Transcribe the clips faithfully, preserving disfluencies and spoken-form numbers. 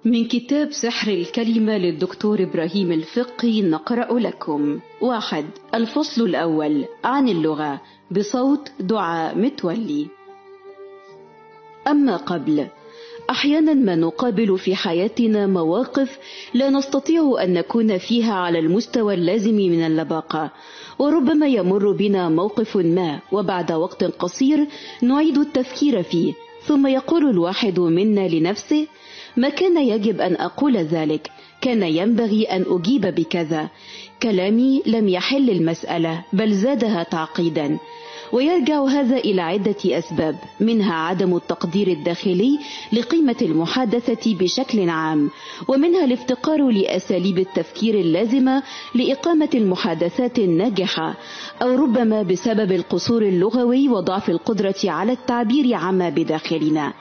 من كتاب سحر الكلمة للدكتور إبراهيم الفقي نقرأ لكم. واحد. الفصل الأول عن اللغة بصوت دعاء متولي. أما قبل، أحيانا ما نقابل في حياتنا مواقف لا نستطيع أن نكون فيها على المستوى اللازم من اللباقة، وربما يمر بنا موقف ما وبعد وقت قصير نعيد التفكير فيه، ثم يقول الواحد منا لنفسه: ما كان يجب أن أقول ذلك، كان ينبغي أن أجيب بكذا، كلامي لم يحل المسألة بل زادها تعقيدا. ويرجع هذا إلى عدة أسباب، منها عدم التقدير الداخلي لقيمة المحادثة بشكل عام، ومنها الافتقار لأساليب التفكير اللازمة لإقامة المحادثات الناجحة، أو ربما بسبب القصور اللغوي وضعف القدرة على التعبير عما بداخلنا.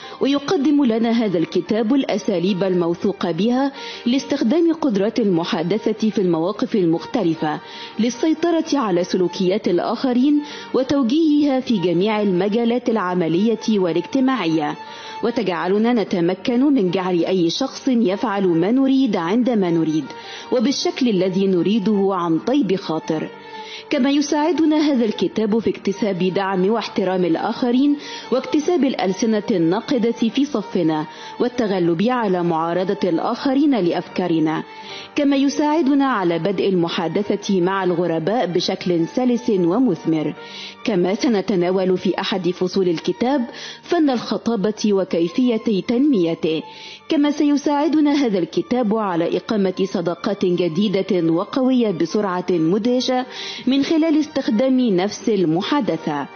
ويقدم لنا هذا الكتاب الأساليب الموثوق بها لاستخدام قدرات المحادثة في المواقف المختلفة للسيطرة على سلوكيات الآخرين وتوجيهها في جميع المجالات العملية والاجتماعية، وتجعلنا نتمكن من جعل أي شخص يفعل ما نريد عندما نريد وبالشكل الذي نريده عن طيب خاطر. كما يساعدنا هذا الكتاب في اكتساب دعم واحترام الآخرين واكتساب الألسنة الناقدة في صفنا والتغلب على معارضة الآخرين لأفكارنا. كما يساعدنا على بدء المحادثة مع الغرباء بشكل سلس ومثمر. كما سنتناول في أحد فصول الكتاب فن الخطابة وكيفية تنميته. كما سيساعدنا هذا الكتاب على إقامة صداقات جديدة وقوية بسرعة مدهشة من خلال استخدام نفس المحادثة.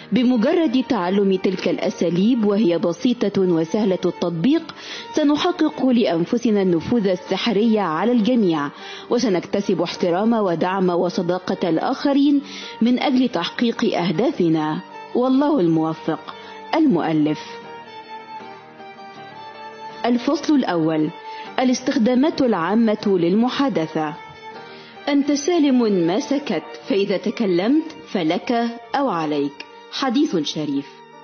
بمجرد تعلم تلك الأساليب، وهي بسيطة وسهلة التطبيق، سنحقق لأنفسنا النفوذ السحري على الجميع، وسنكتسب احترام ودعم وصداقة الآخرين من أجل تحقيق أهدافنا. والله الموفق. المؤلف. الفصل الأول: الاستخدامات العامة للمحادثة. أنت سالم ما سكت، فإذا تكلمت فلك أو عليك. حديث شريف.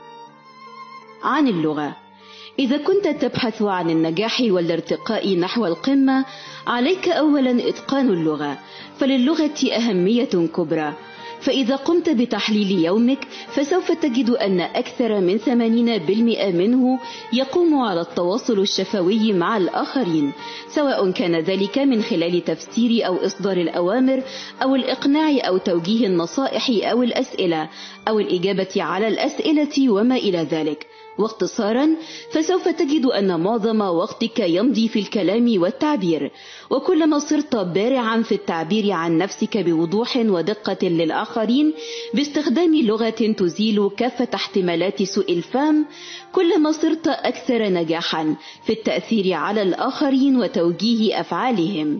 عن اللغة. إذا كنت تبحث عن النجاح والارتقاء نحو القمة، عليك أولا إتقان اللغة، فللغة أهمية كبرى. فإذا قمت بتحليل يومك فسوف تجد أن أكثر من ثمانين بالمئة منه يقوم على التواصل الشفوي مع الآخرين، سواء كان ذلك من خلال تفسير أو إصدار الأوامر أو الإقناع أو توجيه النصائح أو الأسئلة أو الإجابة على الأسئلة وما إلى ذلك. واختصارا، فسوف تجد أن معظم وقتك يمضي في الكلام والتعبير، وكلما صرت بارعا في التعبير عن نفسك بوضوح ودقة للآخرين باستخدام لغة تزيل كافة احتمالات سوء الفهم، كلما صرت أكثر نجاحا في التأثير على الآخرين وتوجيه أفعالهم.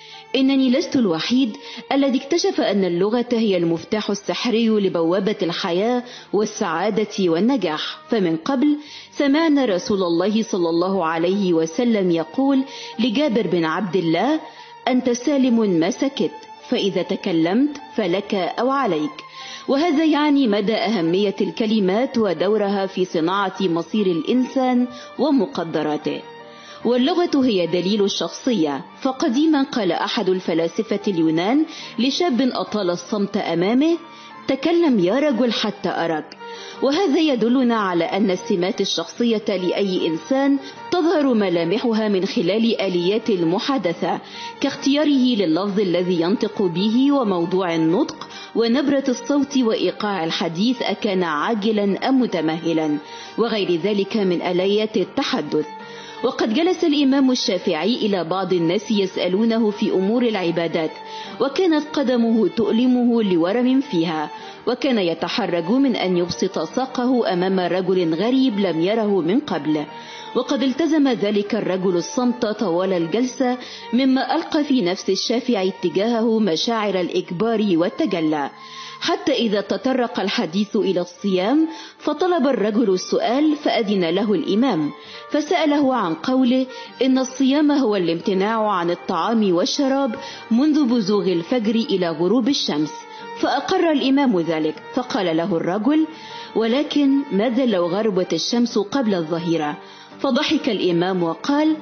إنني لست الوحيد الذي اكتشف أن اللغة هي المفتاح السحري لبوابة الحياة والسعادة والنجاح. فمن قبل سمعنا رسول الله صلى الله عليه وسلم يقول لجابر بن عبد الله: أنت سالم ما سكت، فإذا تكلمت فلك أو عليك. وهذا يعني مدى أهمية الكلمات ودورها في صناعة مصير الإنسان ومقدراته. واللغة هي دليل الشخصية. فقديما قال أحد الفلاسفة اليونان لشاب أطال الصمت أمامه: تكلم يا رجل حتى أراك. وهذا يدلنا على أن السمات الشخصية لأي إنسان تظهر ملامحها من خلال آليات المحادثة، كاختياره لللفظ الذي ينطق به وموضوع النطق ونبرة الصوت وإيقاع الحديث أكان عاجلا أم متمهلا، وغير ذلك من آليات التحدث. وقد جلس الإمام الشافعي إلى بعض الناس يسألونه في أمور العبادات، وكانت قدمه تؤلمه لورم فيها، وكان يتحرج من أن يبسط ساقه أمام رجل غريب لم يره من قبل. وقد التزم ذلك الرجل الصمت طوال الجلسة، مما ألقى في نفس الشافعي اتجاهه مشاعر الإكبار والتجلى، حتى إذا تطرق الحديث إلى الصيام فطلب الرجل السؤال فأذن له الإمام، فسأله عن قوله: إن الصيام هو الامتناع عن الطعام والشراب منذ بزوغ الفجر إلى غروب الشمس. فأقر الإمام ذلك، فقال له الرجل: ولكن ماذا لو غربت الشمس قبل الظهيرة؟ فضحك الإمام وقال: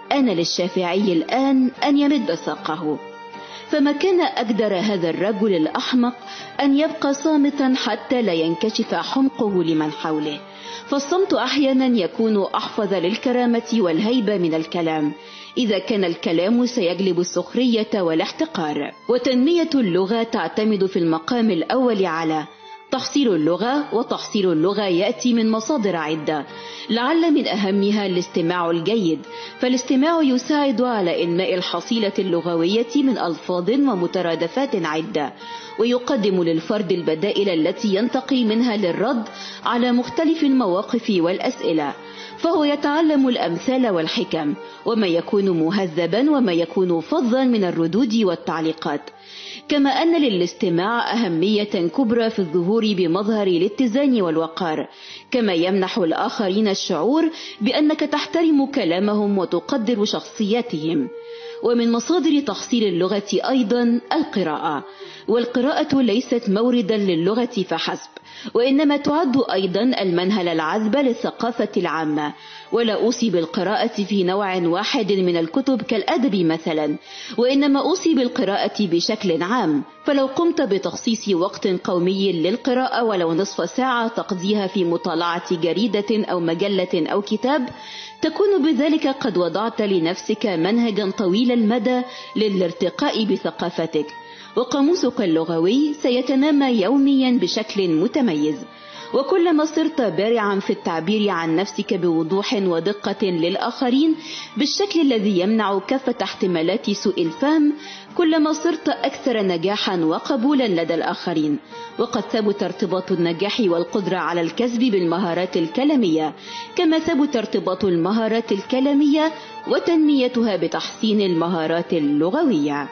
آن للشافعي الآن أن يمد ساقه. فما كان أقدر هذا الرجل الأحمق أن يبقى صامتا حتى لا ينكشف حمقه لمن حوله، فالصمت أحيانا يكون أحفظ للكرامة والهيبة من الكلام، إذا كان الكلام سيجلب السخرية والاحتقار. وتنمية اللغة تعتمد في المقام الأول على تحصيل اللغة، وتحصيل اللغة يأتي من مصادر عدة، لعل من أهمها الاستماع الجيد، فالاستماع يساعد على إنماء الحصيلة اللغوية من ألفاظ ومترادفات عدة، ويقدم للفرد البدائل التي ينتقي منها للرد على مختلف المواقف والأسئلة، فهو يتعلم الأمثال والحكم، وما يكون مهذبا وما يكون فظا من الردود والتعليقات. كما أن للاستماع أهمية كبرى في الظهور بمظهر الاتزان والوقار، كما يمنح الآخرين الشعور بأنك تحترم كلامهم وتقدر شخصياتهم. ومن مصادر تحصيل اللغة أيضا القراءة، والقراءة ليست موردا للغة فحسب، وإنما تعد أيضا المنهل العذب للثقافة العامة. ولا أوصي بالقراءة في نوع واحد من الكتب كالأدب مثلا، وإنما أوصي بالقراءة بشكل عام. فلو قمت بتخصيص وقت قومي للقراءة ولو نصف ساعة تقضيها في مطالعة جريدة أو مجلة أو كتاب، تكون بذلك قد وضعت لنفسك منهجا طويل المدى للارتقاء بثقافتك، وقاموسك اللغوي سيتنامى يوميا بشكل متميز. وكلما صرت بارعا في التعبير عن نفسك بوضوح ودقة للآخرين بالشكل الذي يمنع كافة احتمالات سوء الفهم، كلما صرت أكثر نجاحا وقبولا لدى الآخرين. وقد ثبت ارتباط النجاح والقدرة على الكسب بالمهارات الكلامية، كما ثبت ارتباط المهارات الكلامية وتنميتها بتحسين المهارات اللغوية.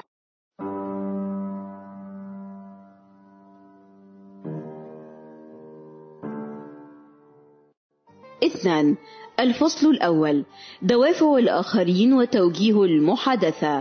اثنان. الفصل الأول: دوافع الآخرين وتوجيه المحادثة.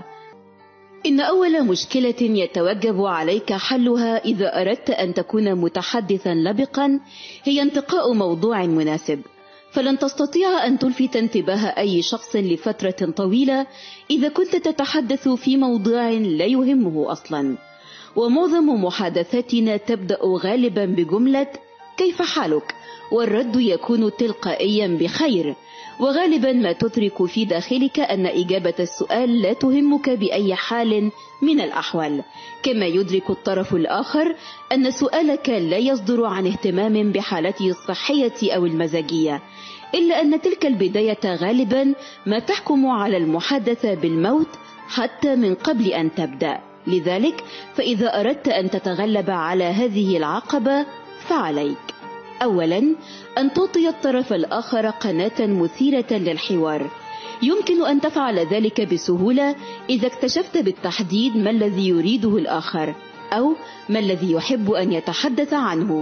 إن أول مشكلة يتوجب عليك حلها إذا أردت أن تكون متحدثا لبقا هي انتقاء موضوع مناسب، فلن تستطيع أن تلفت انتباه أي شخص لفترة طويلة إذا كنت تتحدث في موضوع لا يهمه أصلا. ومعظم محادثاتنا تبدأ غالبا بجملة كيف حالك؟ والرد يكون تلقائيا بخير، وغالبا ما تدرك في داخلك أن إجابة السؤال لا تهمك بأي حال من الأحوال، كما يدرك الطرف الآخر أن سؤالك لا يصدر عن اهتمام بحالته الصحية أو المزاجية، إلا أن تلك البداية غالبا ما تحكم على المحادثة بالموت حتى من قبل أن تبدأ. لذلك فإذا أردت أن تتغلب على هذه العقبة فعليك أولا أن تعطي الطرف الآخر قناة مثيرة للحوار. يمكن أن تفعل ذلك بسهولة إذا اكتشفت بالتحديد ما الذي يريده الآخر أو ما الذي يحب أن يتحدث عنه.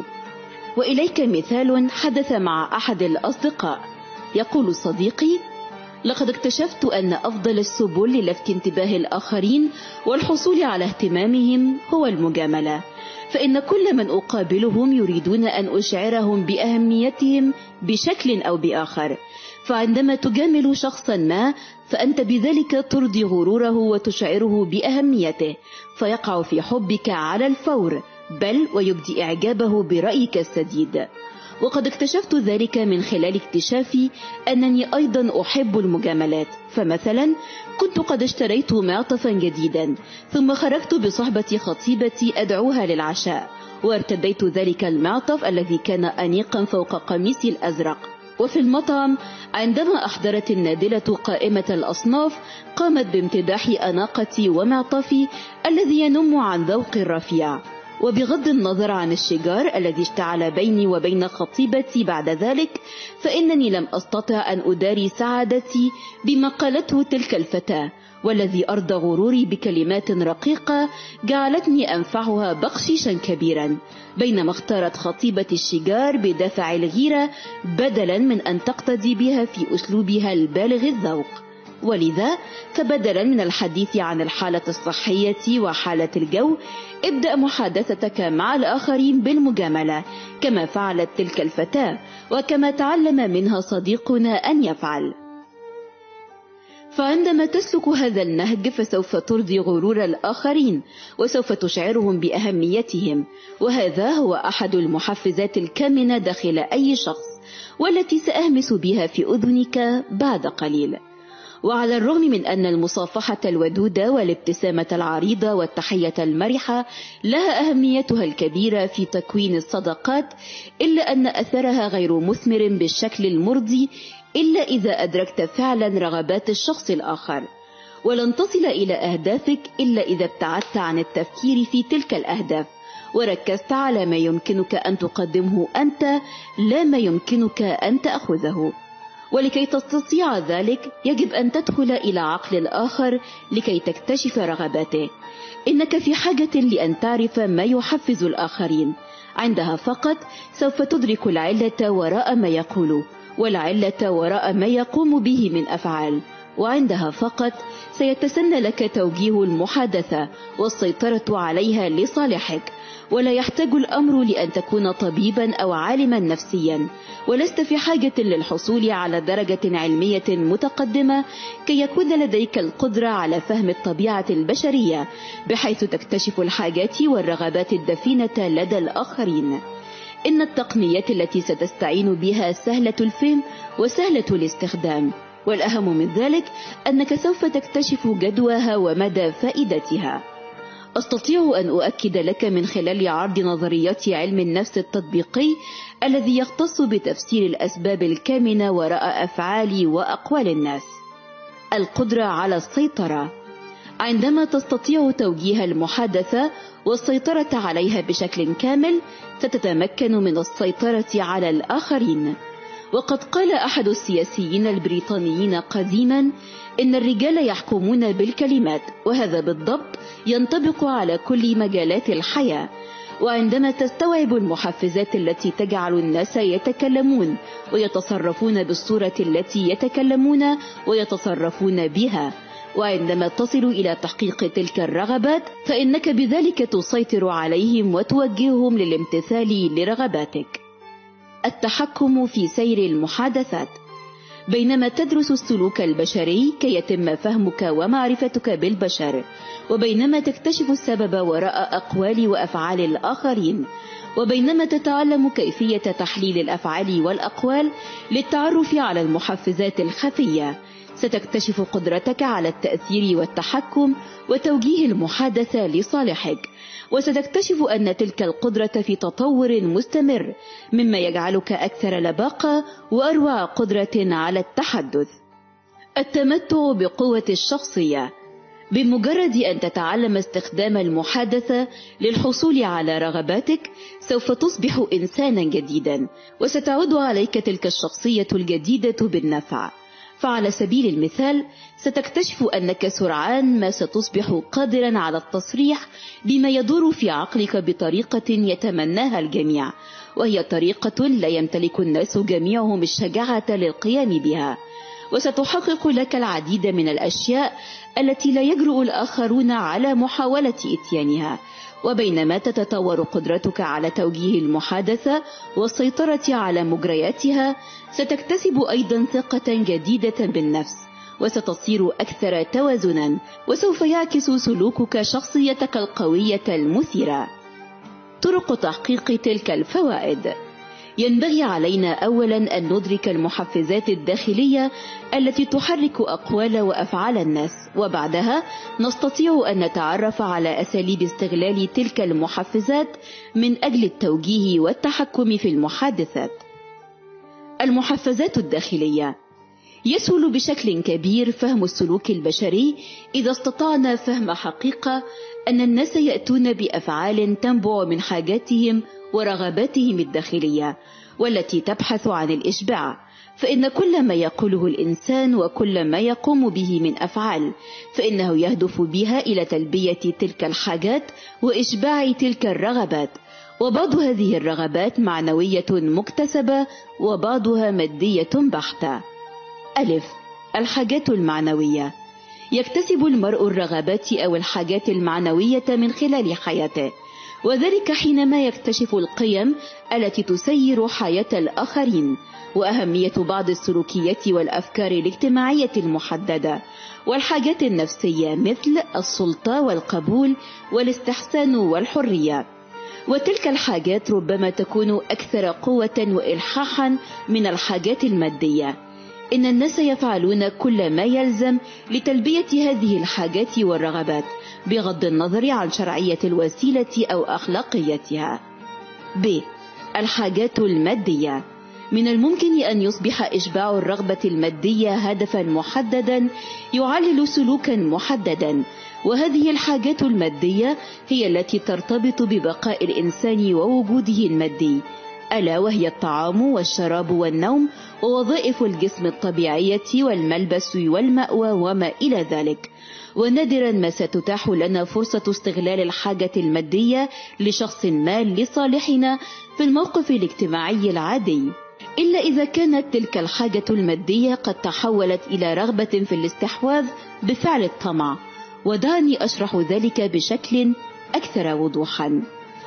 وإليك مثال حدث مع أحد الأصدقاء. يقول صديقي: لقد اكتشفت أن أفضل السبل للفت انتباه الآخرين والحصول على اهتمامهم هو المجاملة، فإن كل من أقابلهم يريدون أن أشعرهم بأهميتهم بشكل أو بآخر، فعندما تجامل شخصا ما فأنت بذلك ترضي غروره وتشعره بأهميته، فيقع في حبك على الفور، بل ويبدي إعجابه برأيك السديد. وقد اكتشفت ذلك من خلال اكتشافي أنني أيضا أحب المجاملات. فمثلا كنت قد اشتريت معطفا جديدا، ثم خرجت بصحبة خطيبتي أدعوها للعشاء، وارتديت ذلك المعطف الذي كان أنيقا فوق قميصي الأزرق. وفي المطعم عندما أحضرت النادلة قائمة الأصناف قامت بامتداح أناقتي ومعطفي الذي ينم عن ذوق رفيع. وبغض النظر عن الشجار الذي اشتعل بيني وبين خطيبتي بعد ذلك، فإنني لم أستطع أن أداري سعادتي بما قالته تلك الفتاة، والذي أرضى غروري بكلمات رقيقة جعلتني أنفعها بخشيشا كبيرا، بينما اختارت خطيبة الشجار بدافع الغيرة بدلا من أن تقتدي بها في أسلوبها البالغ الذوق. ولذا فبدلا من الحديث عن الحالة الصحية وحالة الجو، ابدأ محادثتك مع الآخرين بالمجاملة كما فعلت تلك الفتاة، وكما تعلم منها صديقنا أن يفعل. فعندما تسلك هذا النهج فسوف ترضي غرور الآخرين وسوف تشعرهم بأهميتهم، وهذا هو أحد المحفزات الكامنة داخل أي شخص، والتي سأهمس بها في أذنك بعد قليل. وعلى الرغم من أن المصافحة الودودة والابتسامة العريضة والتحية المرحة لها أهميتها الكبيرة في تكوين الصداقات، إلا أن أثرها غير مثمر بالشكل المرضي إلا إذا أدركت فعلا رغبات الشخص الآخر، ولن تصل إلى أهدافك إلا إذا ابتعدت عن التفكير في تلك الأهداف وركزت على ما يمكنك أن تقدمه أنت لا ما يمكنك أن تأخذه. ولكي تستطيع ذلك يجب أن تدخل إلى عقل الآخر لكي تكتشف رغباته. إنك في حاجة لأن تعرف ما يحفز الآخرين. عندها فقط سوف تدرك العلة وراء ما يقول، والعلة وراء ما يقوم به من أفعال، وعندها فقط سيتسنى لك توجيه المحادثة والسيطرة عليها لصالحك. ولا يحتاج الأمر لأن تكون طبيبا أو عالما نفسيا، ولست في حاجة للحصول على درجة علمية متقدمة كي يكون لديك القدرة على فهم الطبيعة البشرية بحيث تكتشف الحاجات والرغبات الدفينة لدى الآخرين. إن التقنيات التي ستستعين بها سهلة الفهم وسهلة الاستخدام، والأهم من ذلك أنك سوف تكتشف جدواها ومدى فائدتها. أستطيع أن أؤكد لك من خلال عرض نظريات علم النفس التطبيقي الذي يختص بتفسير الأسباب الكامنة وراء أفعال وأقوال الناس. القدرة على السيطرة. عندما تستطيع توجيه المحادثة والسيطرة عليها بشكل كامل ستتمكن من السيطرة على الآخرين. وقد قال أحد السياسيين البريطانيين قديما إن الرجال يحكمون بالكلمات، وهذا بالضبط ينطبق على كل مجالات الحياة. وعندما تستوعب المحفزات التي تجعل الناس يتكلمون ويتصرفون بالصورة التي يتكلمون ويتصرفون بها، وعندما تصل إلى تحقيق تلك الرغبات فإنك بذلك تسيطر عليهم وتوجههم للامتثال لرغباتك. التحكم في سير المحادثات. بينما تدرس السلوك البشري كي يتم فهمك ومعرفتك بالبشر، وبينما تكتشف السبب وراء أقوال وأفعال الآخرين، وبينما تتعلم كيفية تحليل الأفعال والأقوال للتعرف على المحفزات الخفية، ستكتشف قدرتك على التأثير والتحكم وتوجيه المحادثة لصالحك، وستكتشف أن تلك القدرة في تطور مستمر، مما يجعلك أكثر لباقة وأروع قدرة على التحدث. التمتع بقوة الشخصية. بمجرد أن تتعلم استخدام المحادثة للحصول على رغباتك سوف تصبح إنسانا جديدا، وستعود عليك تلك الشخصية الجديدة بالنفع. فعلى سبيل المثال ستكتشف أنك سرعان ما ستصبح قادرا على التصريح بما يدور في عقلك بطريقة يتمناها الجميع، وهي طريقة لا يمتلك الناس جميعهم الشجاعة للقيام بها. وستحقق لك العديد من الأشياء التي لا يجرؤ الآخرون على محاولة إتيانها. وبينما تتطور قدرتك على توجيه المحادثة والسيطرة على مجرياتها ستكتسب أيضا ثقة جديدة بالنفس، وستصير أكثر توازنا، وسوف يعكس سلوكك شخصيتك القوية المثيرة. طرق تحقيق تلك الفوائد. ينبغي علينا أولا أن ندرك المحفزات الداخلية التي تحرك أقوال وأفعال الناس، وبعدها نستطيع أن نتعرف على أساليب استغلال تلك المحفزات من أجل التوجيه والتحكم في المحادثات. المحفزات الداخلية. يسهل بشكل كبير فهم السلوك البشري إذا استطعنا فهم حقيقة أن الناس يأتون بأفعال تنبع من حاجاتهم ورغباتهم الداخلية والتي تبحث عن الإشباع. فإن كل ما يقوله الإنسان وكل ما يقوم به من أفعال فإنه يهدف بها إلى تلبية تلك الحاجات وإشباع تلك الرغبات، وبعض هذه الرغبات معنوية مكتسبة وبعضها مادية بحتة. ألف. الحاجات المعنوية. يكتسب المرء الرغبات أو الحاجات المعنوية من خلال حياته، وذلك حينما يكتشف القيم التي تسير حياة الآخرين، وأهمية بعض السلوكيات والأفكار الاجتماعية المحددة، والحاجات النفسية مثل السلطة والقبول والاستحسان والحرية. وتلك الحاجات ربما تكون أكثر قوة وإلحاحا من الحاجات المادية. إن الناس يفعلون كل ما يلزم لتلبية هذه الحاجات والرغبات بغض النظر عن شرعية الوسيلة أو أخلاقيتها. ب. الحاجات المادية. من الممكن أن يصبح إشباع الرغبة المادية هدفا محددا يعلل سلوكا محددا، وهذه الحاجات المادية هي التي ترتبط ببقاء الإنسان ووجوده المادي، ألا وهي الطعام والشراب والنوم ووظائف الجسم الطبيعية والملبس والمأوى وما إلى ذلك. ونادرا ما ستتاح لنا فرصة استغلال الحاجة المادية لشخص ما لصالحنا في الموقف الاجتماعي العادي، إلا إذا كانت تلك الحاجة المادية قد تحولت إلى رغبة في الاستحواذ بفعل الطمع. ودعني أشرح ذلك بشكل أكثر وضوحا.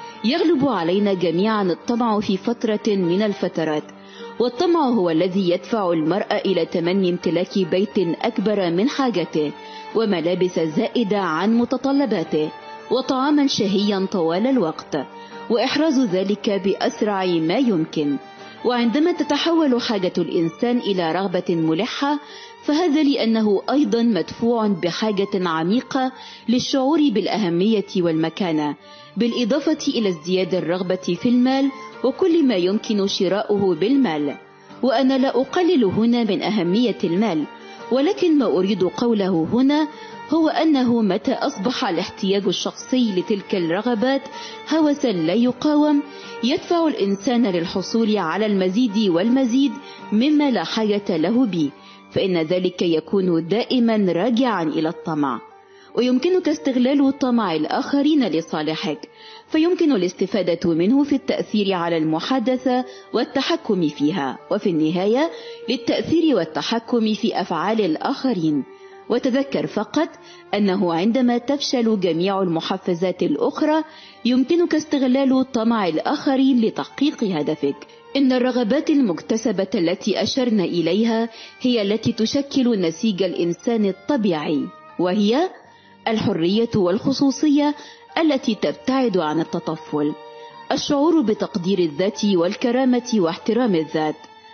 يغلب علينا جميعا الطمع في فترة من الفترات، والطمع هو الذي يدفع المرء إلى تمني امتلاك بيت أكبر من حاجته، وملابس زائدة عن متطلباته، وطعاما شهيا طوال الوقت، وإحراز ذلك بأسرع ما يمكن. وعندما تتحول حاجة الإنسان إلى رغبة ملحة، فهذا لأنه أيضا مدفوع بحاجة عميقة للشعور بالأهمية والمكانة، بالإضافة إلى ازدياد الرغبة في المال وكل ما يمكن شراؤه بالمال. وأنا لا أقلل هنا من أهمية المال، ولكن ما أريد قوله هنا هو أنه متى أصبح الاحتياج الشخصي لتلك الرغبات هوسا لا يقاوم، يدفع الإنسان للحصول على المزيد والمزيد مما لا حاجة له به، فإن ذلك يكون دائما راجعا إلى الطمع. ويمكنك استغلال طمع الآخرين لصالحك، فيمكن الاستفادة منه في التأثير على المحادثة والتحكم فيها، وفي النهاية للتأثير والتحكم في أفعال الآخرين. وتذكر فقط أنه عندما تفشل جميع المحفزات الأخرى يمكنك استغلال طمع الآخرين لتحقيق هدفك. إن الرغبات المكتسبة التي أشرنا إليها هي التي تشكل نسيج الإنسان الطبيعي، وهي الحرية والخصوصية التي تبتعد عن التطفل، الشعور بتقدير الذات والكرامة واحترام الذات،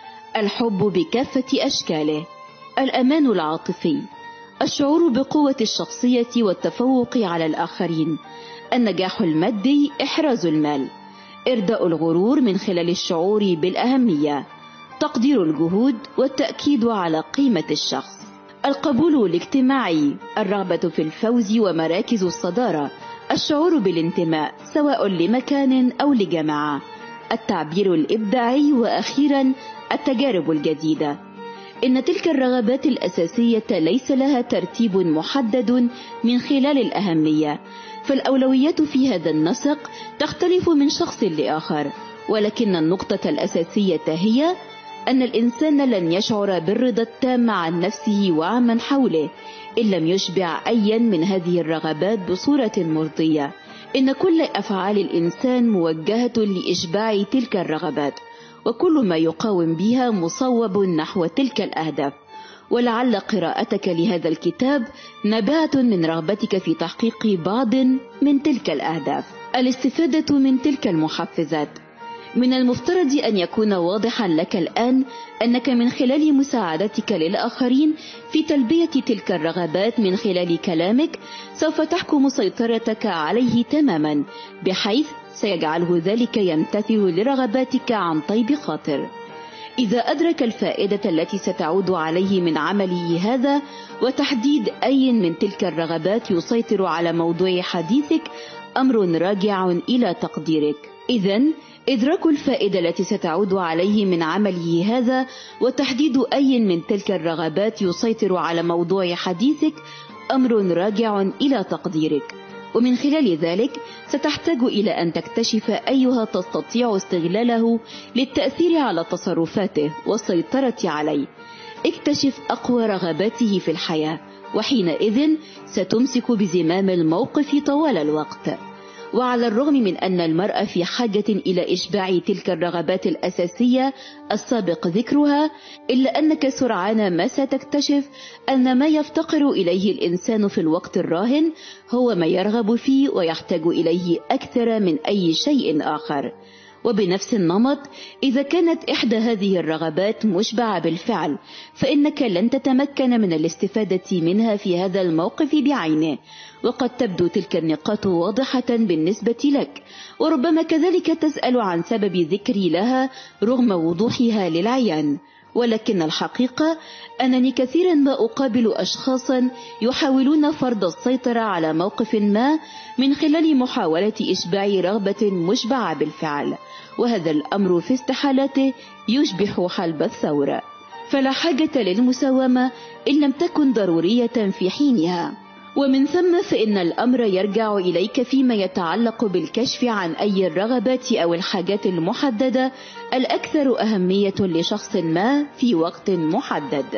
الحب بكافة أشكاله، الأمان العاطفي، الشعور بقوة الشخصية والتفوق على الآخرين، النجاح المادي، إحراز المال، إرداء الغرور من خلال الشعور بالأهمية، تقدير الجهود والتأكيد على قيمة الشخص، القبول الاجتماعي، الرغبة في الفوز ومراكز الصدارة، الشعور بالانتماء سواء لمكان أو لجماعة، التعبير الإبداعي، وأخيرا التجارب الجديدة. إن تلك الرغبات الأساسية ليس لها ترتيب محدد من خلال الأهمية، فالأولويات في هذا النسق تختلف من شخص لآخر، ولكن النقطة الأساسية هي أن الإنسان لن يشعر بالرضا التام عن نفسه وعن حوله إن لم يشبع أيا من هذه الرغبات بصورة مرضية. إن كل أفعال الإنسان موجهة لإشباع تلك الرغبات، وكل ما يقاوم بها مصوب نحو تلك الأهداف. ولعل قراءتك لهذا الكتاب نبعة من رغبتك في تحقيق بعض من تلك الأهداف. الاستفادة من تلك المحفزات. من المفترض أن يكون واضحا لك الآن أنك من خلال مساعدتك للآخرين في تلبية تلك الرغبات من خلال كلامك سوف تحكم سيطرتك عليه تماما، بحيث سيجعله ذلك يمتثل لرغباتك عن طيب خاطر. إذا أدرك الفائدة التي ستعود عليه من عمله هذا وتحديد أي من تلك الرغبات يسيطر على موضوع حديثك، أمر راجع إلى تقديرك. إذن إدراك الفائدة التي ستعود عليه من عمله هذا وتحديد أي من تلك الرغبات يسيطر على موضوع حديثك أمر راجع إلى تقديرك، ومن خلال ذلك ستحتاج إلى أن تكتشف أيها تستطيع استغلاله للتأثير على تصرفاته والسيطرة عليه. اكتشف أقوى رغباته في الحياة، وحينئذ ستمسك بزمام الموقف طوال الوقت. وعلى الرغم من أن المرأة في حاجة إلى إشباع تلك الرغبات الأساسية السابق ذكرها، إلا أنك سرعان ما ستكتشف أن ما يفتقر إليه الإنسان في الوقت الراهن هو ما يرغب فيه ويحتاج إليه أكثر من أي شيء آخر. وبنفس النمط، إذا كانت إحدى هذه الرغبات مشبعة بالفعل، فإنك لن تتمكن من الاستفادة منها في هذا الموقف بعينه، وقد تبدو تلك النقاط واضحة بالنسبة لك، وربما كذلك تسأل عن سبب ذكري لها رغم وضوحها للعيان. ولكن الحقيقة أنني كثيرا ما أقابل أشخاصا يحاولون فرض السيطرة على موقف ما من خلال محاولة إشباع رغبة مشبعة بالفعل، وهذا الأمر في استحالاته يشبه حلب الثورة، فلا حاجة للمساومة إن لم تكن ضرورية في حينها. ومن ثم فإن الأمر يرجع إليك فيما يتعلق بالكشف عن أي الرغبات أو الحاجات المحددة الأكثر أهمية لشخص ما في وقت محدد.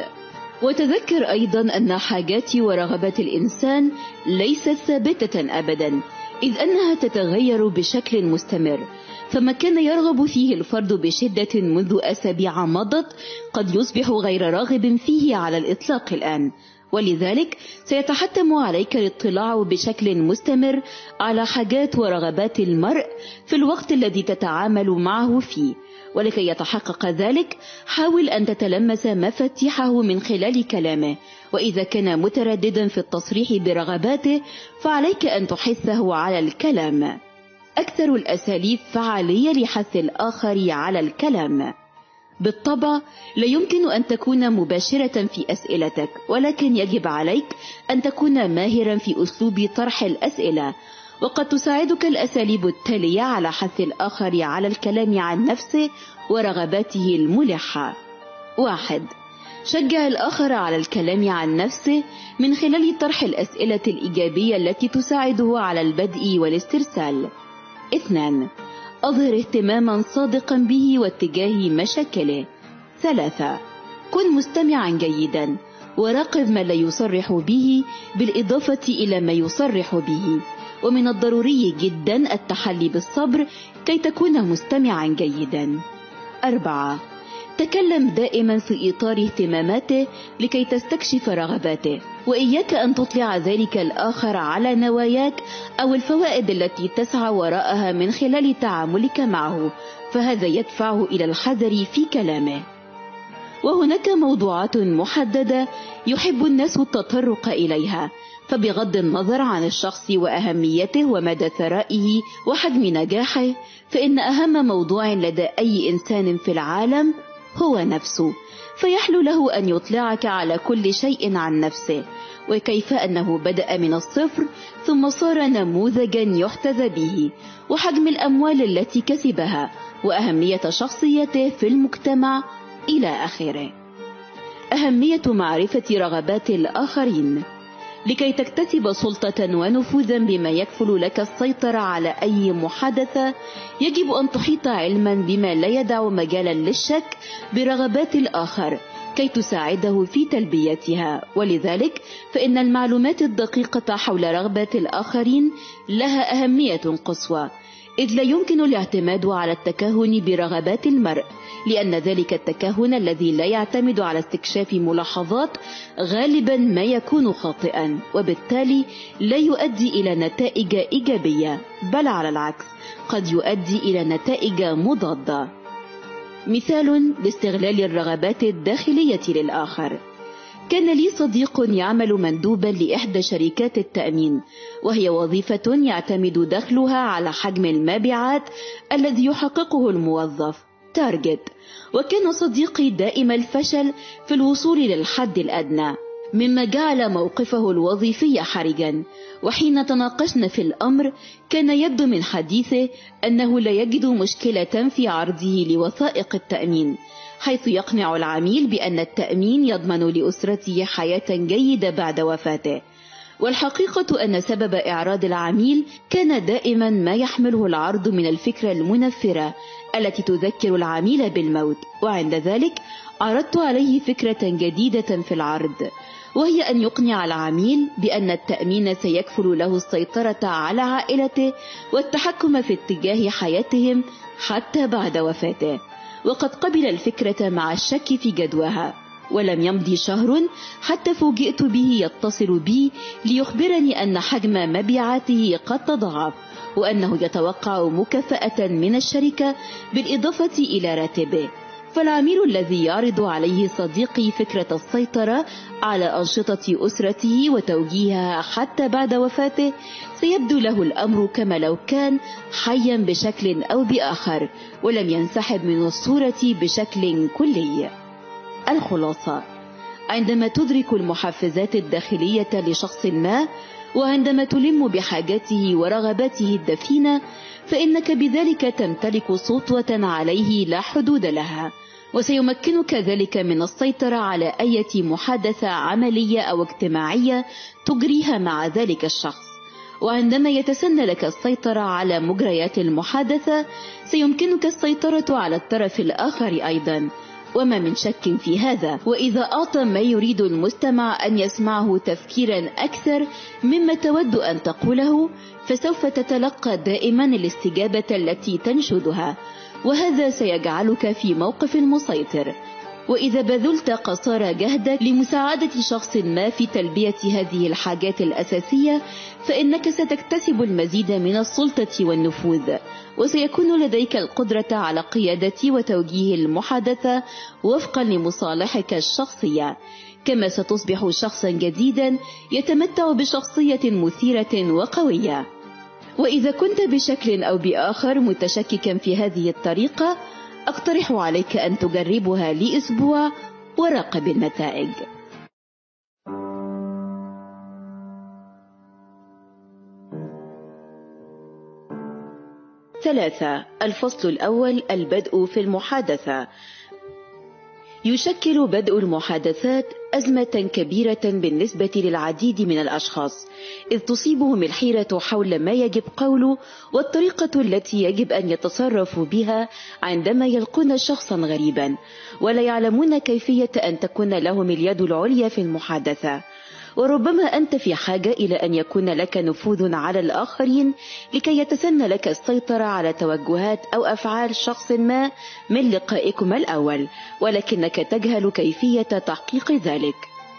وتذكر أيضا أن حاجات ورغبات الإنسان ليست ثابتة أبدا، إذ أنها تتغير بشكل مستمر، فما كان يرغب فيه الفرد بشدة منذ أسابيع مضت قد يصبح غير راغب فيه على الإطلاق الآن. ولذلك سيتحتم عليك الاطلاع بشكل مستمر على حاجات ورغبات المرء في الوقت الذي تتعامل معه فيه، ولكي يتحقق ذلك حاول أن تتلمس مفاتيحه من خلال كلامه، وإذا كان مترددا في التصريح برغباته فعليك أن تحثه على الكلام. أكثر الأساليب فعالية لحث الآخر على الكلام. بالطبع لا يمكن أن تكون مباشرة في أسئلتك، ولكن يجب عليك أن تكون ماهرا في أسلوب طرح الأسئلة، وقد تساعدك الأساليب التالية على حث الآخر على الكلام عن نفسه ورغباته الملحة. واحد. شجع الآخر على الكلام عن نفسه من خلال طرح الأسئلة الإيجابية التي تساعده على البدء والاسترسال. اثنان. أظهر اهتماما صادقا به واتجاه مشاكله. ثلاثة. كن مستمعا جيدا وراقب ما لا يصرح به بالإضافة إلى ما يصرح به، ومن الضروري جدا التحلي بالصبر كي تكون مستمعا جيدا. أربعة. تكلم دائما في إطار اهتماماته لكي تستكشف رغباته، وإياك أن تطلع ذلك الآخر على نواياك أو الفوائد التي تسعى وراءها من خلال تعاملك معه، فهذا يدفعه إلى الحذر في كلامه. وهناك موضوعات محددة يحب الناس التطرق إليها، فبغض النظر عن الشخص وأهميته ومدى ثرائه وحجم نجاحه، فإن أهم موضوع لدى أي إنسان في العالم هو نفسه، فيحلو له أن يطلعك على كل شيء عن نفسه، وكيف أنه بدأ من الصفر ثم صار نموذجا يحتذى به، وحجم الأموال التي كسبها، وأهمية شخصيته في المجتمع إلى آخره. أهمية معرفة رغبات الآخرين. لكي تكتسب سلطة ونفوذا بما يكفل لك السيطرة على أي محادثة، يجب أن تحيط علما بما لا يدع مجالا للشك برغبات الآخر كي تساعده في تلبيتها، ولذلك فإن المعلومات الدقيقة حول رغبات الآخرين لها أهمية قصوى، إذ لا يمكن الاعتماد على التكهن برغبات المرء، لأن ذلك التكهن الذي لا يعتمد على استكشاف ملاحظات غالبا ما يكون خاطئا، وبالتالي لا يؤدي إلى نتائج إيجابية، بل على العكس قد يؤدي إلى نتائج مضادة. مثال لاستغلال الرغبات الداخلية للآخر. كان لي صديق يعمل مندوبا لإحدى شركات التأمين، وهي وظيفة يعتمد دخلها على حجم المبيعات الذي يحققه الموظف تارجت، وكان صديقي دائم الفشل في الوصول للحد الأدنى، مما جعل موقفه الوظيفي حرجا. وحين تناقشنا في الأمر كان يبدو من حديثه أنه لا يجد مشكلة في عرضه لوثائق التأمين، حيث يقنع العميل بأن التأمين يضمن لأسرته حياة جيدة بعد وفاته. والحقيقة أن سبب إعراض العميل كان دائما ما يحمله العرض من الفكرة المنفرة التي تذكر العميل بالموت، وعند ذلك عرضت عليه فكرة جديدة في العرض، وهي أن يقنع العميل بأن التأمين سيكفل له السيطرة على عائلته والتحكم في اتجاه حياتهم حتى بعد وفاته. وقد قبل الفكرة مع الشك في جدواها، ولم يمضي شهر حتى فوجئت به يتصل بي ليخبرني أن حجم مبيعاته قد تضاعف، وأنه يتوقع مكافأة من الشركة بالإضافة إلى راتبه. فالعميل الذي يعرض عليه صديقي فكرة السيطرة على أنشطة أسرته وتوجيهها حتى بعد وفاته سيبدو له الأمر كما لو كان حيا بشكل أو بآخر، ولم ينسحب من الصورة بشكل كلي. الخلاصة: عندما تدرك المحفزات الداخلية لشخص ما، وعندما تلم بحاجاته ورغباته الدفينة، فإنك بذلك تمتلك سطوة عليه لا حدود لها، وسيمكنك ذلك من السيطرة على أي محادثة عملية أو اجتماعية تجريها مع ذلك الشخص. وعندما يتسنى لك السيطرة على مجريات المحادثة، سيمكنك السيطرة على الطرف الآخر أيضا، وما من شك في هذا. وإذا أعطى ما يريد المستمع أن يسمعه تفكيرا أكثر مما تود أن تقوله، فسوف تتلقى دائما الاستجابة التي تنشدها، وهذا سيجعلك في موقف مسيطر. وإذا بذلت قصارى جهدك لمساعدة شخص ما في تلبية هذه الحاجات الأساسية، فإنك ستكتسب المزيد من السلطة والنفوذ، وسيكون لديك القدرة على قيادة وتوجيه المحادثة وفقا لمصالحك الشخصية، كما ستصبح شخصا جديدا يتمتع بشخصية مثيرة وقوية. وإذا كنت بشكل أو بآخر متشككا في هذه الطريقة، أقترح عليك أن تجربها لأسبوع وراقب النتائج. ثلاثة. الفصل الأول: البدء في المحادثة. يشكل بدء المحادثات أزمة كبيرة بالنسبة للعديد من الأشخاص، إذ تصيبهم الحيرة حول ما يجب قوله والطريقة التي يجب أن يتصرفوا بها عندما يلقون شخصا غريبا، ولا يعلمون كيفية أن تكون لهم اليد العليا في المحادثة. وربما أنت في حاجة إلى أن يكون لك نفوذ على الآخرين لكي يتسنى لك السيطرة على توجهات أو أفعال شخص ما من لقائكما الأول، ولكنك تجهل كيفية تحقيق ذلك.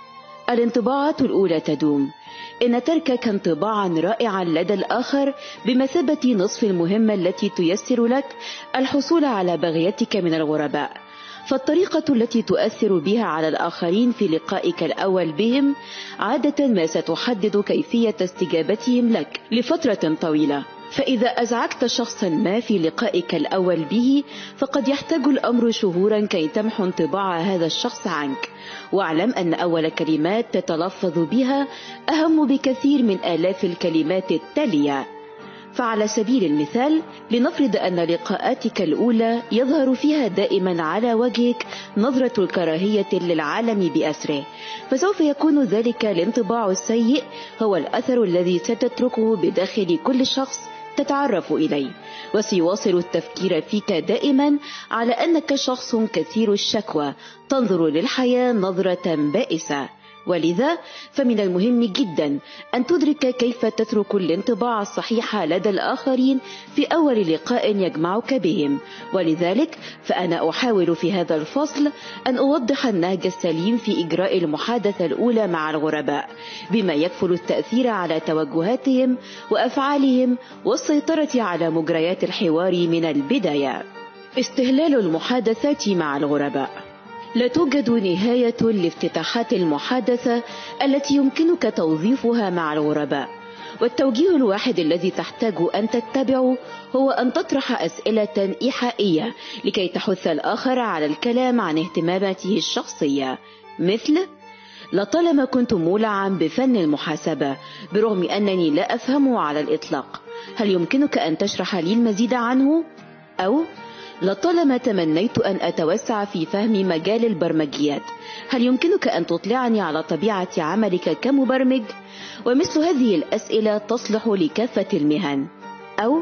الانطباعات الأولى تدوم. إن تركك انطباعا رائعا لدى الآخر بمثابة نصف المهمة التي تيسر لك الحصول على بغيتك من الغرباء. فالطريقة التي تؤثر بها على الآخرين في لقائك الأول بهم عادة ما ستحدد كيفية استجابتهم لك لفترة طويلة. فإذا أزعجت شخصا ما في لقائك الأول به، فقد يحتاج الأمر شهورا كي تمحو انطباع هذا الشخص عنك. واعلم أن أول كلمات تتلفظ بها أهم بكثير من آلاف الكلمات التالية. فعلى سبيل المثال، لنفرض أن لقاءاتك الأولى يظهر فيها دائما على وجهك نظرة الكراهية للعالم بأسره، فسوف يكون ذلك الانطباع السيء هو الأثر الذي ستتركه بداخل كل شخص تتعرف إليه، وسيواصل التفكير فيك دائما على أنك شخص كثير الشكوى تنظر للحياة نظرة بائسة. ولذا فمن المهم جدا أن تدرك كيف تترك الانطباع الصحيح لدى الآخرين في أول لقاء يجمعك بهم. ولذلك فأنا أحاول في هذا الفصل أن أوضح النهج السليم في إجراء المحادثة الأولى مع الغرباء، بما يكفل التأثير على توجهاتهم وأفعالهم والسيطرة على مجريات الحوار من البداية. استهلال المحادثات مع الغرباء. لا توجد نهاية لافتتاحات المحادثة التي يمكنك توظيفها مع الغرباء، والتوجيه الواحد الذي تحتاج أن تتبعه هو أن تطرح أسئلة إيحائية لكي تحث الآخر على الكلام عن اهتماماته الشخصية، مثل: لطالما كنت مولعا بفن المحاسبة برغم أنني لا أفهمه على الإطلاق، هل يمكنك أن تشرح لي المزيد عنه؟ أو: لطالما تمنيت أن أتوسع في فهم مجال البرمجيات، هل يمكنك أن تطلعني على طبيعة عملك كمبرمج؟ ومثل هذه الأسئلة تصلح لكافة المهن. أو: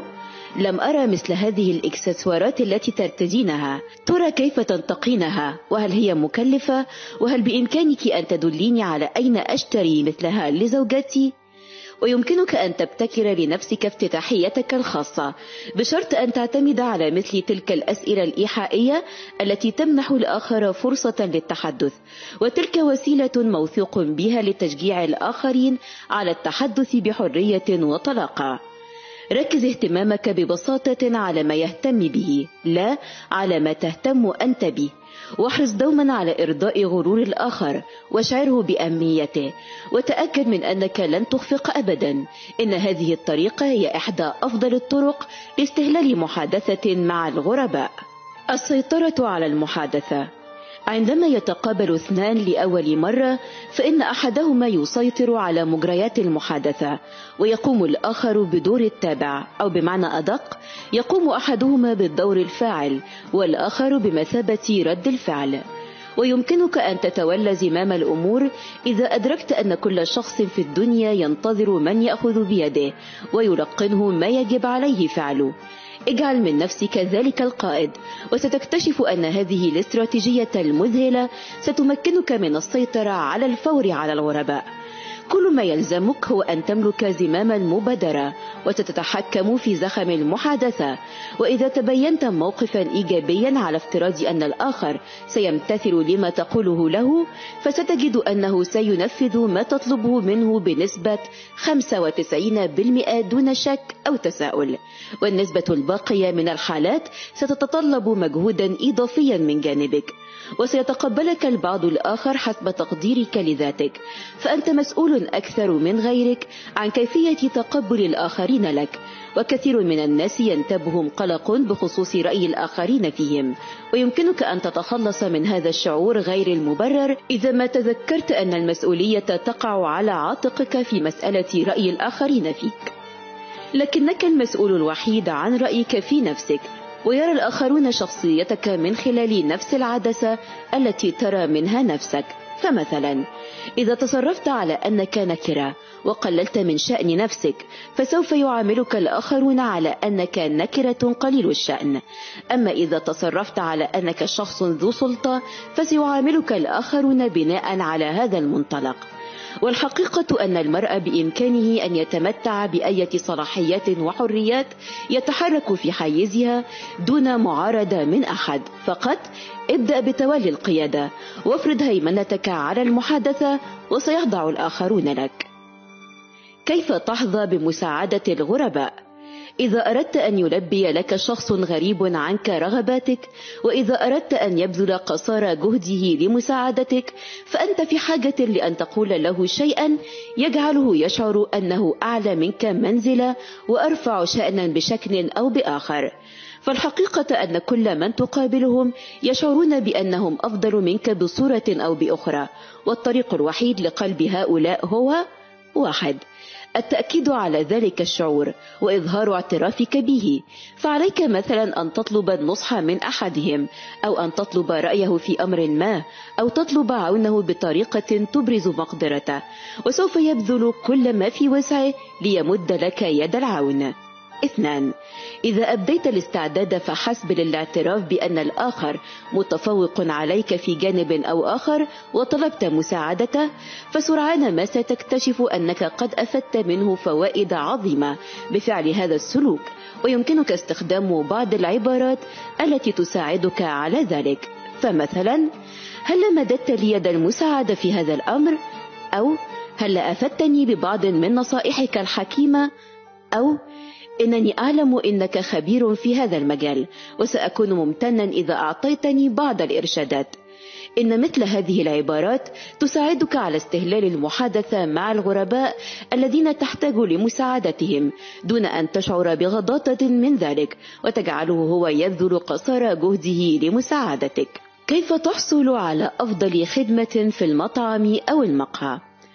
لم أرى مثل هذه الإكسسوارات التي ترتدينها، ترى كيف تنتقينها؟ وهل هي مكلفة؟ وهل بإمكانك أن تدليني على أين أشتري مثلها لزوجتي؟ ويمكنك أن تبتكر لنفسك افتتاحيتك الخاصة، بشرط أن تعتمد على مثل تلك الأسئلة الإيحائية التي تمنح الآخر فرصة للتحدث، وتلك وسيلة موثوق بها لتشجيع الآخرين على التحدث بحرية وطلاقة. ركز اهتمامك ببساطة على ما يهتم به، لا على ما تهتم أنت به، واحرص دوما على إرضاء غرور الآخر واشعره بأهميته، وتأكد من أنك لن تخفق أبدا. إن هذه الطريقة هي إحدى أفضل الطرق لاستهلال محادثة مع الغرباء. السيطرة على المحادثة. عندما يتقابل اثنان لأول مرة، فإن أحدهما يسيطر على مجريات المحادثة، ويقوم الآخر بدور التابع، أو بمعنى أدق، يقوم أحدهما بالدور الفاعل والآخر بمثابة رد الفعل. ويمكنك أن تتولى زمام الأمور إذا أدركت أن كل شخص في الدنيا ينتظر من يأخذ بيده ويلقنه ما يجب عليه فعله. اجعل من نفسك ذلك القائد، وستكتشف أن هذه الاستراتيجية المذهلة ستمكنك من السيطرة على الفور على الغرباء. كل ما يلزمك هو أن تملك زمام المبادرة وتتحكم في زخم المحادثة. وإذا تبينت موقفا إيجابيا على افتراض أن الآخر سيمتثل لما تقوله له، فستجد أنه سينفذ ما تطلبه منه بنسبة خمسة وتسعين بالمئة دون شك أو تساؤل. والنسبة الباقية من الحالات ستتطلب مجهودا إضافيا من جانبك، وسيتقبلك البعض الآخر حسب تقديرك لذاتك، فأنت مسؤول أكثر من غيرك عن كيفية تقبل الآخرين لك. وكثير من الناس ينتابهم قلق بخصوص رأي الآخرين فيهم، ويمكنك أن تتخلص من هذا الشعور غير المبرر إذا ما تذكرت أن المسؤولية تقع على عاتقك في مسألة رأي الآخرين فيك. لكنك المسؤول الوحيد عن رأيك في نفسك، ويرى الآخرون شخصيتك من خلال نفس العدسة التي ترى منها نفسك. فمثلا إذا تصرفت على أنك نكرة وقللت من شأن نفسك، فسوف يعاملك الآخرون على أنك نكرة قليل الشأن. أما إذا تصرفت على أنك شخص ذو سلطة، فسيعاملك الآخرون بناء على هذا المنطلق. والحقيقة أن المرء بإمكانه أن يتمتع بأية صلاحيات وحريات يتحرك في حيزها دون معارضة من أحد. فقط ابدأ بتولي القيادة وافرض هيمنتك على المحادثة، وسيخضع الآخرون لك. كيف تحظى بمساعدة الغرباء؟ إذا أردت أن يلبي لك شخص غريب عنك رغباتك، وإذا أردت أن يبذل قصارى جهده لمساعدتك، فأنت في حاجة لأن تقول له شيئا يجعله يشعر أنه أعلى منك منزلة وأرفع شأنا بشكل أو بآخر. فالحقيقة أن كل من تقابلهم يشعرون بأنهم أفضل منك بصورة أو بأخرى، والطريق الوحيد لقلب هؤلاء هو واحد: التأكيد على ذلك الشعور وإظهار اعترافك به. فعليك مثلا أن تطلب النصح من أحدهم، أو أن تطلب رأيه في أمر ما، أو تطلب عونه بطريقة تبرز مقدرته، وسوف يبذل كل ما في وسعه ليمد لك يد العون. اثنان: إذا أبديت الاستعداد فحسب للاعتراف بأن الآخر متفوق عليك في جانب أو آخر وطلبت مساعدته، فسرعان ما ستكتشف أنك قد أفدت منه فوائد عظيمة بفعل هذا السلوك، ويمكنك استخدام بعض العبارات التي تساعدك على ذلك. فمثلا: هل مددت لي يد المساعدة في هذا الأمر؟ أو هل أفدتني ببعض من نصائحك الحكيمة؟ أو إنني أعلم إنك خبير في هذا المجال، وسأكون ممتنا إذا أعطيتني بعض الإرشادات. إن مثل هذه العبارات تساعدك على استهلال المحادثة مع الغرباء الذين تحتاج لمساعدتهم دون أن تشعر بغضاضة من ذلك، وتجعله هو يبذل قصارى جهده لمساعدتك. كيف تحصل على أفضل خدمة في المطعم أو المقهى؟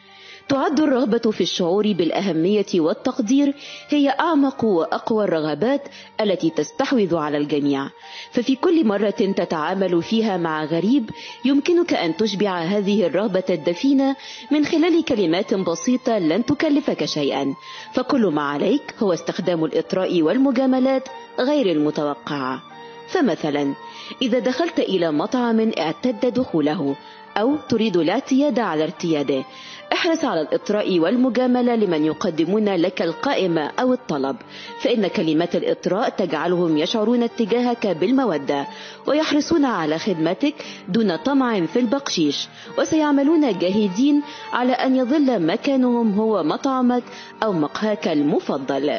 تعد الرغبة في الشعور بالأهمية والتقدير هي أعمق وأقوى الرغبات التي تستحوذ على الجميع، ففي كل مرة تتعامل فيها مع غريب يمكنك أن تشبع هذه الرغبة الدفينة من خلال كلمات بسيطة لن تكلفك شيئا، فكل ما عليك هو استخدام الإطراء والمجاملات غير المتوقعة. فمثلا إذا دخلت إلى مطعم اعتد دخوله أو تريد الاعتياد على ارتياده، احرص على الإطراء والمجاملة لمن يقدمون لك القائمة أو الطلب، فإن كلمات الإطراء تجعلهم يشعرون اتجاهك بالمودة ويحرصون على خدمتك دون طمع في البقشيش، وسيعملون جاهدين على أن يظل مكانهم هو مطعمك أو مقهاك المفضل.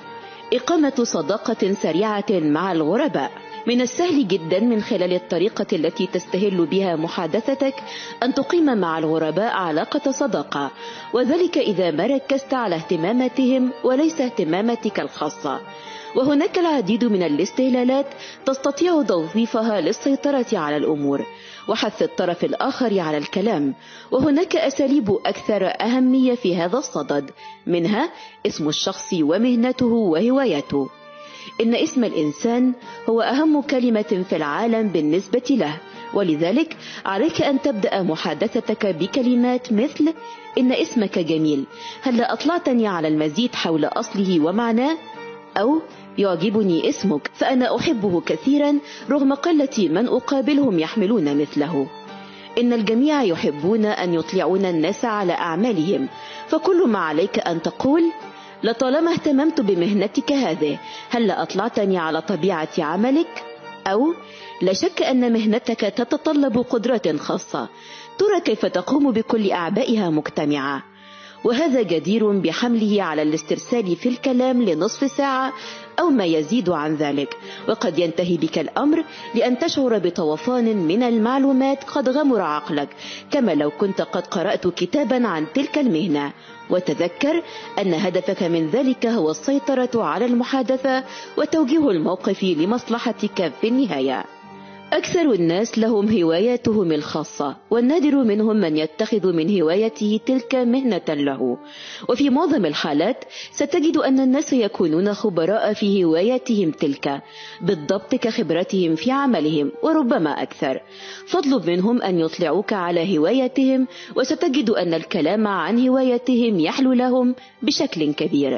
إقامة صداقة سريعة مع الغرباء. من السهل جدا من خلال الطريقة التي تستهل بها محادثتك أن تقيم مع الغرباء علاقة صداقة، وذلك إذا ما ركزت على اهتماماتهم وليس اهتماماتك الخاصة. وهناك العديد من الاستهلالات تستطيع توظيفها للسيطرة على الأمور وحث الطرف الآخر على الكلام، وهناك أساليب أكثر أهمية في هذا الصدد، منها اسم الشخص ومهنته وهوايته. إن اسم الإنسان هو أهم كلمة في العالم بالنسبة له، ولذلك عليك أن تبدأ محادثتك بكلمات مثل: إن اسمك جميل، هل أطلعتني على المزيد حول أصله ومعناه؟ أو يعجبني اسمك فأنا أحبه كثيرا رغم قلة من أقابلهم يحملون مثله. إن الجميع يحبون أن يطلعون الناس على أعمالهم، فكل ما عليك أن تقول: لطالما اهتممت بمهنتك هذه، هل أطلعتني على طبيعة عملك؟ أو لا شك أن مهنتك تتطلب قدرات خاصة، ترى كيف تقوم بكل أعبائها مجتمعة. وهذا جدير بحمله على الاسترسال في الكلام لنصف ساعة أو ما يزيد عن ذلك، وقد ينتهي بك الأمر لأن تشعر بطوفان من المعلومات قد غمر عقلك، كما لو كنت قد قرأت كتابا عن تلك المهنة. وتذكر أن هدفك من ذلك هو السيطرة على المحادثة وتوجيه الموقف لمصلحتك في النهاية. أكثر الناس لهم هواياتهم الخاصة، والنادر منهم من يتخذ من هوايته تلك مهنة له، وفي معظم الحالات ستجد أن الناس يكونون خبراء في هواياتهم تلك بالضبط كخبرتهم في عملهم وربما أكثر، فاطلب منهم أن يطلعوك على هواياتهم وستجد أن الكلام عن هواياتهم يحلو لهم بشكل كبير.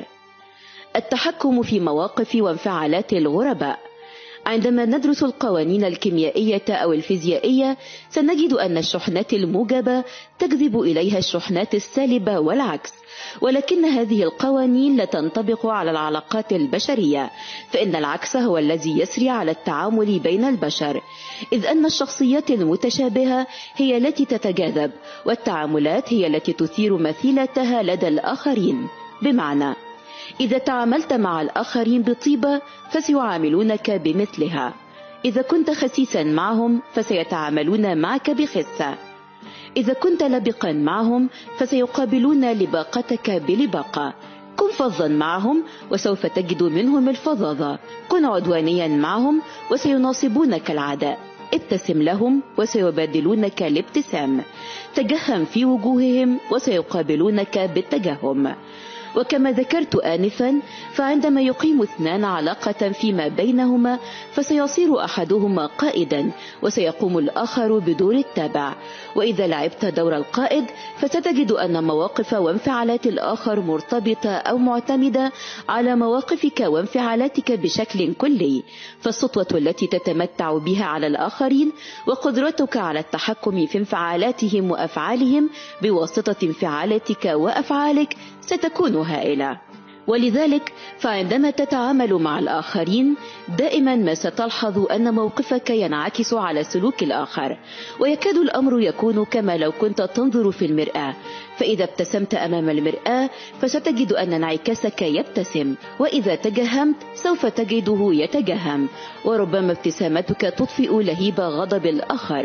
التحكم في مواقف وانفعالات الغرباء. عندما ندرس القوانين الكيميائية أو الفيزيائية سنجد أن الشحنات الموجبة تجذب إليها الشحنات السالبة والعكس، ولكن هذه القوانين لا تنطبق على العلاقات البشرية، فإن العكس هو الذي يسري على التعامل بين البشر، إذ أن الشخصيات المتشابهة هي التي تتجاذب، والتعاملات هي التي تثير مثيلتها لدى الآخرين. بمعنى إذا تعاملت مع الآخرين بطيبة فسيعاملونك بمثلها، إذا كنت خسيسا معهم فسيتعاملون معك بخسة، إذا كنت لبقا معهم فسيقابلون لباقتك بلباقة، كن فظا معهم وسوف تجد منهم الفظاظة، كن عدوانيا معهم وسيناصبونك العداء، ابتسم لهم وسيبادلونك الابتسام، تجهم في وجوههم وسيقابلونك بالتجهم. وكما ذكرت آنفا، فعندما يقيم اثنان علاقة فيما بينهما فسيصير أحدهما قائدا وسيقوم الآخر بدور التابع، وإذا لعبت دور القائد فستجد أن مواقف وانفعالات الآخر مرتبطة أو معتمدة على مواقفك وانفعالاتك بشكل كلي، فالسطوة التي تتمتع بها على الآخرين وقدرتك على التحكم في انفعالاتهم وأفعالهم بواسطة انفعالاتك وأفعالك ستكون هائلة. ولذلك فعندما تتعامل مع الآخرين دائما ما ستلحظ أن موقفك ينعكس على سلوك الآخر، ويكاد الأمر يكون كما لو كنت تنظر في المرآة، فإذا ابتسمت أمام المرآة فستجد أن انعكاسك يبتسم، وإذا تجهمت سوف تجده يتجهم، وربما ابتسامتك تطفئ لهيب غضب الآخر.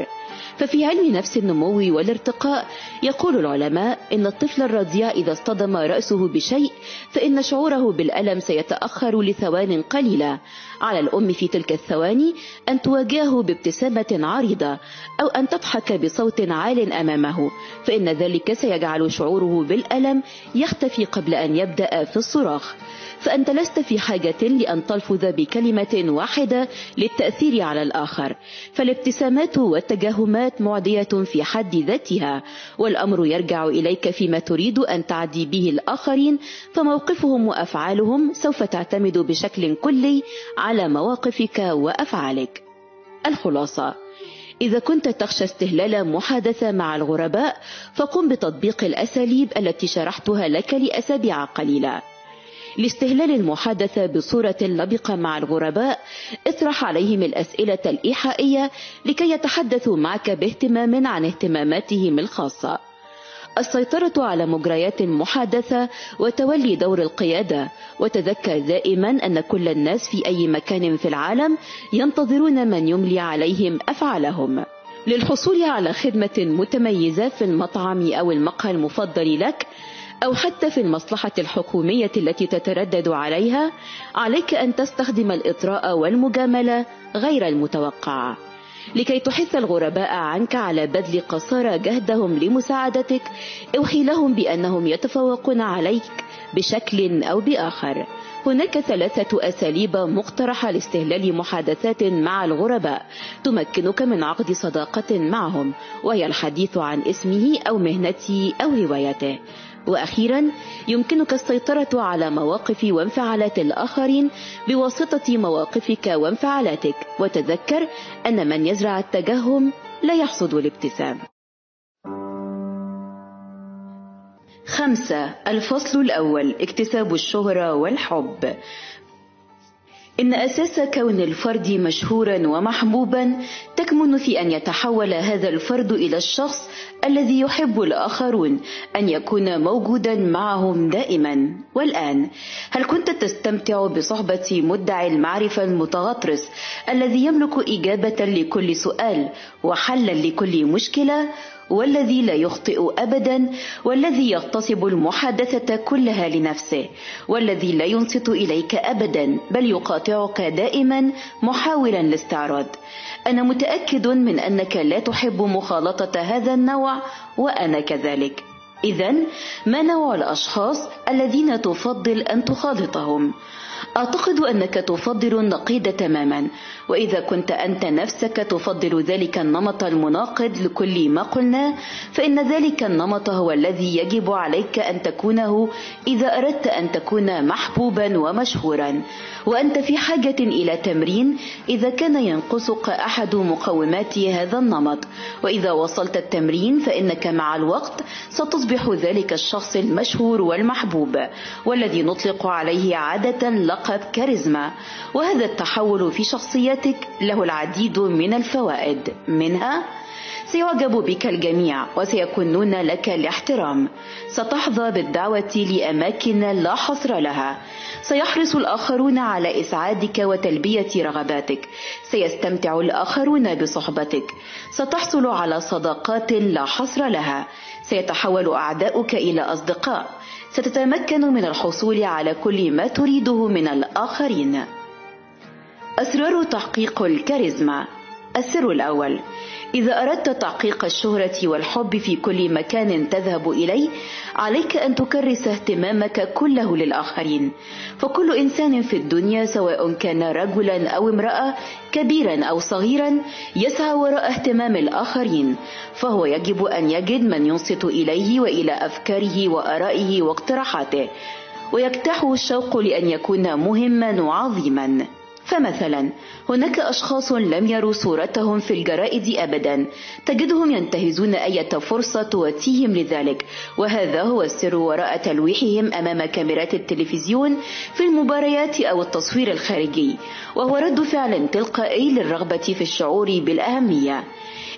ففي علم نفس النمو والارتقاء يقول العلماء إن الطفل الرضيع إذا اصطدم رأسه بشيء فإن شعوره بالألم سيتأخر لثوان قليلة. على الأم في تلك الثواني أن تواجهه بابتسامة عريضة أو أن تضحك بصوت عال أمامه، فإن ذلك سيجعل شعوره بالألم يختفي قبل أن يبدأ في الصراخ. فأنت لست في حاجة لأن تلفظ بكلمة واحدة للتأثير على الآخر، فالابتسامات والتجاهمات معدية في حد ذاتها، والأمر يرجع إليك فيما تريد أن تعدي به الآخرين، فموقفهم وأفعالهم سوف تعتمد بشكل كلي على مواقفك وأفعالك. الخلاصة: إذا كنت تخشى استهلال محادثة مع الغرباء فقم بتطبيق الأساليب التي شرحتها لك لأسابيع قليلة. لاستهلال المحادثة بصورة لبقة مع الغرباء اطرح عليهم الأسئلة الإيحائية لكي يتحدثوا معك باهتمام عن اهتماماتهم الخاصة. السيطرة على مجريات المحادثة وتولي دور القيادة، وتذكر دائما أن كل الناس في أي مكان في العالم ينتظرون من يملي عليهم أفعالهم. للحصول على خدمة متميزة في المطعم أو المقهى المفضل لك، أو حتى في المصلحة الحكومية التي تتردد عليها، عليك أن تستخدم الإطراء والمجاملة غير المتوقعة. لكي تحث الغرباء عنك على بذل قصارى جهدهم لمساعدتك، اوحي لهم بأنهم يتفوقون عليك بشكل أو بآخر. هناك ثلاثة أساليب مقترحة لاستهلال محادثات مع الغرباء تمكنك من عقد صداقة معهم، وهي الحديث عن اسمه أو مهنته أو هوايته. وأخيرا، يمكنك السيطرة على مواقف وانفعالات الآخرين بواسطة مواقفك وانفعالاتك، وتذكر أن من يزرع التجهم لا يحصد الابتسام. خمسة. الفصل الأول: اكتساب الشهرة والحب. إن أساس كون الفرد مشهورا ومحبوبا تكمن في أن يتحول هذا الفرد إلى الشخص الذي يحب الآخرون أن يكون موجودا معهم دائما. والآن، هل كنت تستمتع بصحبة مدعي المعرفة المتغطرس الذي يملك إجابة لكل سؤال وحلا لكل مشكلة، والذي لا يخطئ أبدا، والذي يغتصب المحادثة كلها لنفسه، والذي لا ينصت إليك أبدا بل يقاطعك دائما محاولا الاستعراض؟ أنا متأكد من أنك لا تحب مخالطة هذا النوع، وأنا كذلك. إذن ما نوع الأشخاص الذين تفضل أن تخالطهم؟ أعتقد أنك تفضل النقيض تماما، وإذا كنت أنت نفسك تفضل ذلك النمط المناقض لكل ما قلناه، فإن ذلك النمط هو الذي يجب عليك أن تكونه إذا أردت أن تكون محبوبا ومشهورا. وأنت في حاجة إلى تمرين إذا كان ينقصك أحد مقومات هذا النمط، وإذا وصلت التمرين فإنك مع الوقت ستصبح ذلك الشخص المشهور والمحبوب، والذي نطلق عليه عادة لقب كاريزما. وهذا التحول في شخصيتك له العديد من الفوائد، منها: سيعجب بك الجميع وسيكونون لك الاحترام، ستحظى بالدعوة لأماكن لا حصر لها، سيحرص الآخرون على إسعادك وتلبية رغباتك، سيستمتع الآخرون بصحبتك، ستحصل على صداقات لا حصر لها، سيتحول أعداؤك إلى أصدقاء، ستتمكن من الحصول على كل ما تريده من الآخرين. أسرار تحقيق الكاريزما. السر الأول: إذا أردت تحقيق الشهرة والحب في كل مكان تذهب إليه، عليك أن تكرس اهتمامك كله للآخرين، فكل إنسان في الدنيا سواء كان رجلا أو امرأة، كبيرا أو صغيرا، يسعى وراء اهتمام الآخرين، فهو يجب أن يجد من ينصت إليه وإلى أفكاره وآرائه واقتراحاته، ويجتاحه الشوق لأن يكون مهما وعظيما. فمثلا، هناك أشخاص لم يروا صورتهم في الجرائد أبدا، تجدهم ينتهزون أي فرصة تواتيهم لذلك، وهذا هو السر وراء تلويحهم أمام كاميرات التلفزيون في المباريات أو التصوير الخارجي، وهو رد فعل تلقائي للرغبة في الشعور بالأهمية.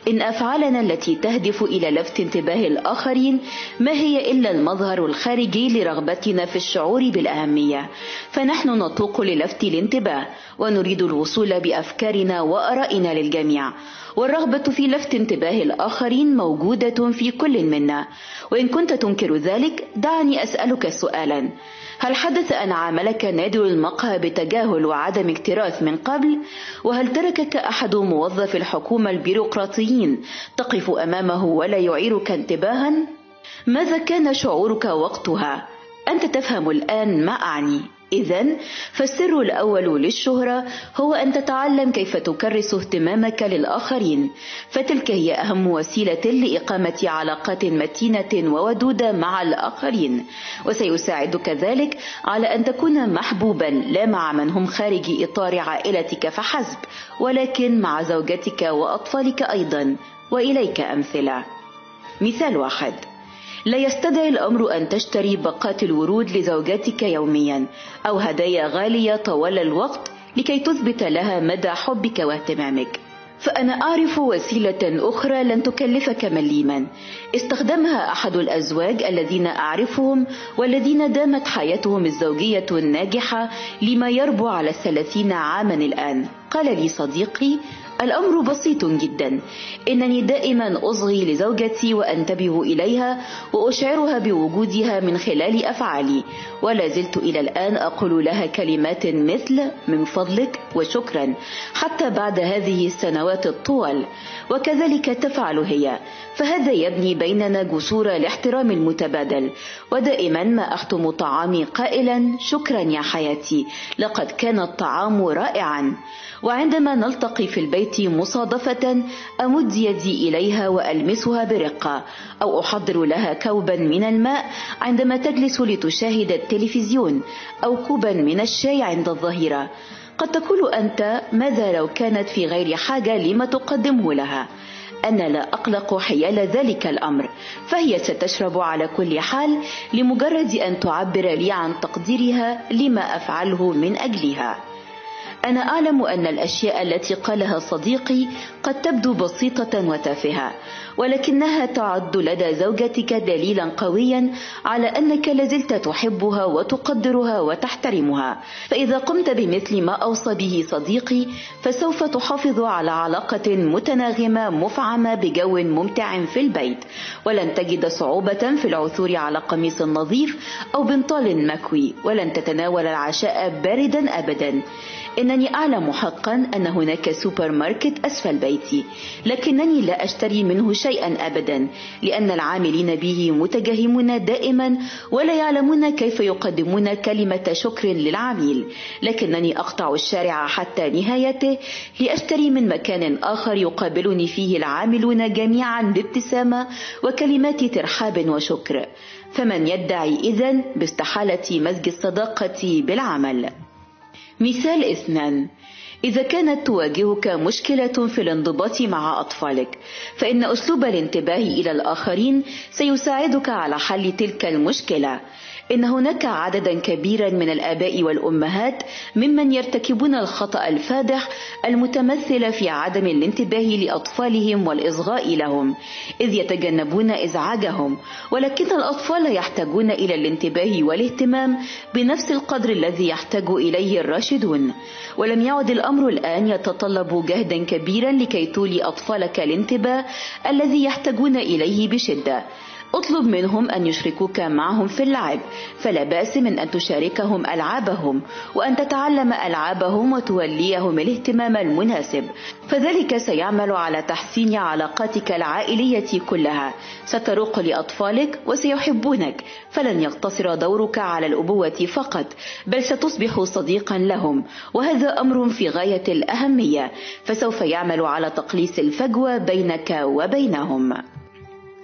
إن أفعالنا التي تهدف إلى لفت انتباه الآخرين ما هي إلا المظهر الخارجي لرغبتنا في الشعور بالأهمية، فنحن نتوق للفت الانتباه ونريد الوصول بأفكارنا وآرائنا للجميع، والرغبة في لفت انتباه الآخرين موجودة في كل منا. وإن كنت تنكر ذلك دعني أسألك سؤالا: هل حدث أن عاملك نادر المقهى بتجاهل وعدم اكتراث من قبل؟ وهل تركك أحد موظف الحكومة البيروقراطيين تقف أمامه ولا يعيرك انتباها؟ ماذا كان شعورك وقتها؟ أنت تفهم الآن ما أعني. إذن فالسر الأول للشهرة هو أن تتعلم كيف تكرس اهتمامك للآخرين، فتلك هي أهم وسيلة لإقامة علاقات متينة وودودة مع الآخرين، وسيساعدك ذلك على أن تكون محبوبا لا مع من هم خارج إطار عائلتك فحسب، ولكن مع زوجتك وأطفالك أيضا. وإليك أمثلة. مثال واحد: لا يستدعي الأمر أن تشتري باقات الورود لزوجتك يوميا أو هدايا غالية طوال الوقت لكي تثبت لها مدى حبك واهتمامك، فأنا أعرف وسيلة أخرى لن تكلفك مليما استخدمها أحد الأزواج الذين أعرفهم والذين دامت حياتهم الزوجية الناجحة لما يربو على الثلاثين عاما الآن. قال لي صديقي: الأمر بسيط جدا، إنني دائما أصغي لزوجتي وأنتبه إليها وأشعرها بوجودها من خلال أفعالي، ولا زلت إلى الآن أقول لها كلمات مثل من فضلك وشكرا حتى بعد هذه السنوات الطوال، وكذلك تفعل هي، فهذا يبني بيننا جسور الاحترام المتبادل. ودائما ما أختم طعامي قائلا: شكرا يا حياتي، لقد كان الطعام رائعا. وعندما نلتقي في البيت مصادفة أمد يدي إليها وألمسها برقة، أو أحضر لها كوبا من الماء عندما تجلس لتشاهد التلفزيون، أو كوبا من الشاي عند الظهيرة. قد تقول أنت: ماذا لو كانت في غير حاجة لما تقدمه لها؟ أنا لا أقلق حيال ذلك الأمر، فهي ستشرب على كل حال لمجرد أن تعبر لي عن تقديرها لما أفعله من أجلها. أنا أعلم أن الأشياء التي قالها صديقي قد تبدو بسيطة وتافهة، ولكنها تعد لدى زوجتك دليلا قويا على أنك لازلت تحبها وتقدرها وتحترمها. فإذا قمت بمثل ما أوصى به صديقي فسوف تحافظ على علاقة متناغمة مفعمة بجو ممتع في البيت، ولن تجد صعوبة في العثور على قميص نظيف أو بنطال مكوي، ولن تتناول العشاء باردا أبدا. إنني أعلم حقا أن هناك سوبر ماركت أسفل بيتي، لكنني لا أشتري منه شيئا أبدا، لأن العاملين به متجهمون دائما ولا يعلمون كيف يقدمون كلمة شكر للعميل، لكنني أقطع الشارع حتى نهايته لأشتري من مكان آخر يقابلني فيه العاملون جميعا بابتسامة وكلمات ترحاب وشكر. فمن يدعي إذن باستحالة مزج الصداقة بالعمل؟ مثال اثنان: إذا كانت تواجهك مشكلة في الانضباط مع أطفالك، فإن أسلوب الانتباه إلى الآخرين سيساعدك على حل تلك المشكلة. إن هناك عددا كبيرا من الآباء والأمهات ممن يرتكبون الخطأ الفادح المتمثل في عدم الانتباه لأطفالهم والإصغاء لهم، إذ يتجنبون إزعاجهم، ولكن الأطفال يحتاجون إلى الانتباه والاهتمام بنفس القدر الذي يحتاج إليه الراشدون. ولم يعد الأمر الآن يتطلب جهدا كبيرا لكي تولي أطفالك الانتباه الذي يحتاجون إليه بشدة. اطلب منهم أن يشركوك معهم في اللعب، فلا بأس من أن تشاركهم ألعابهم وأن تتعلم ألعابهم وتوليهم الاهتمام المناسب، فذلك سيعمل على تحسين علاقاتك العائلية كلها. ستروق لأطفالك وسيحبونك، فلن يقتصر دورك على الأبوة فقط، بل ستصبح صديقا لهم، وهذا أمر في غاية الأهمية، فسوف يعمل على تقليص الفجوة بينك وبينهم.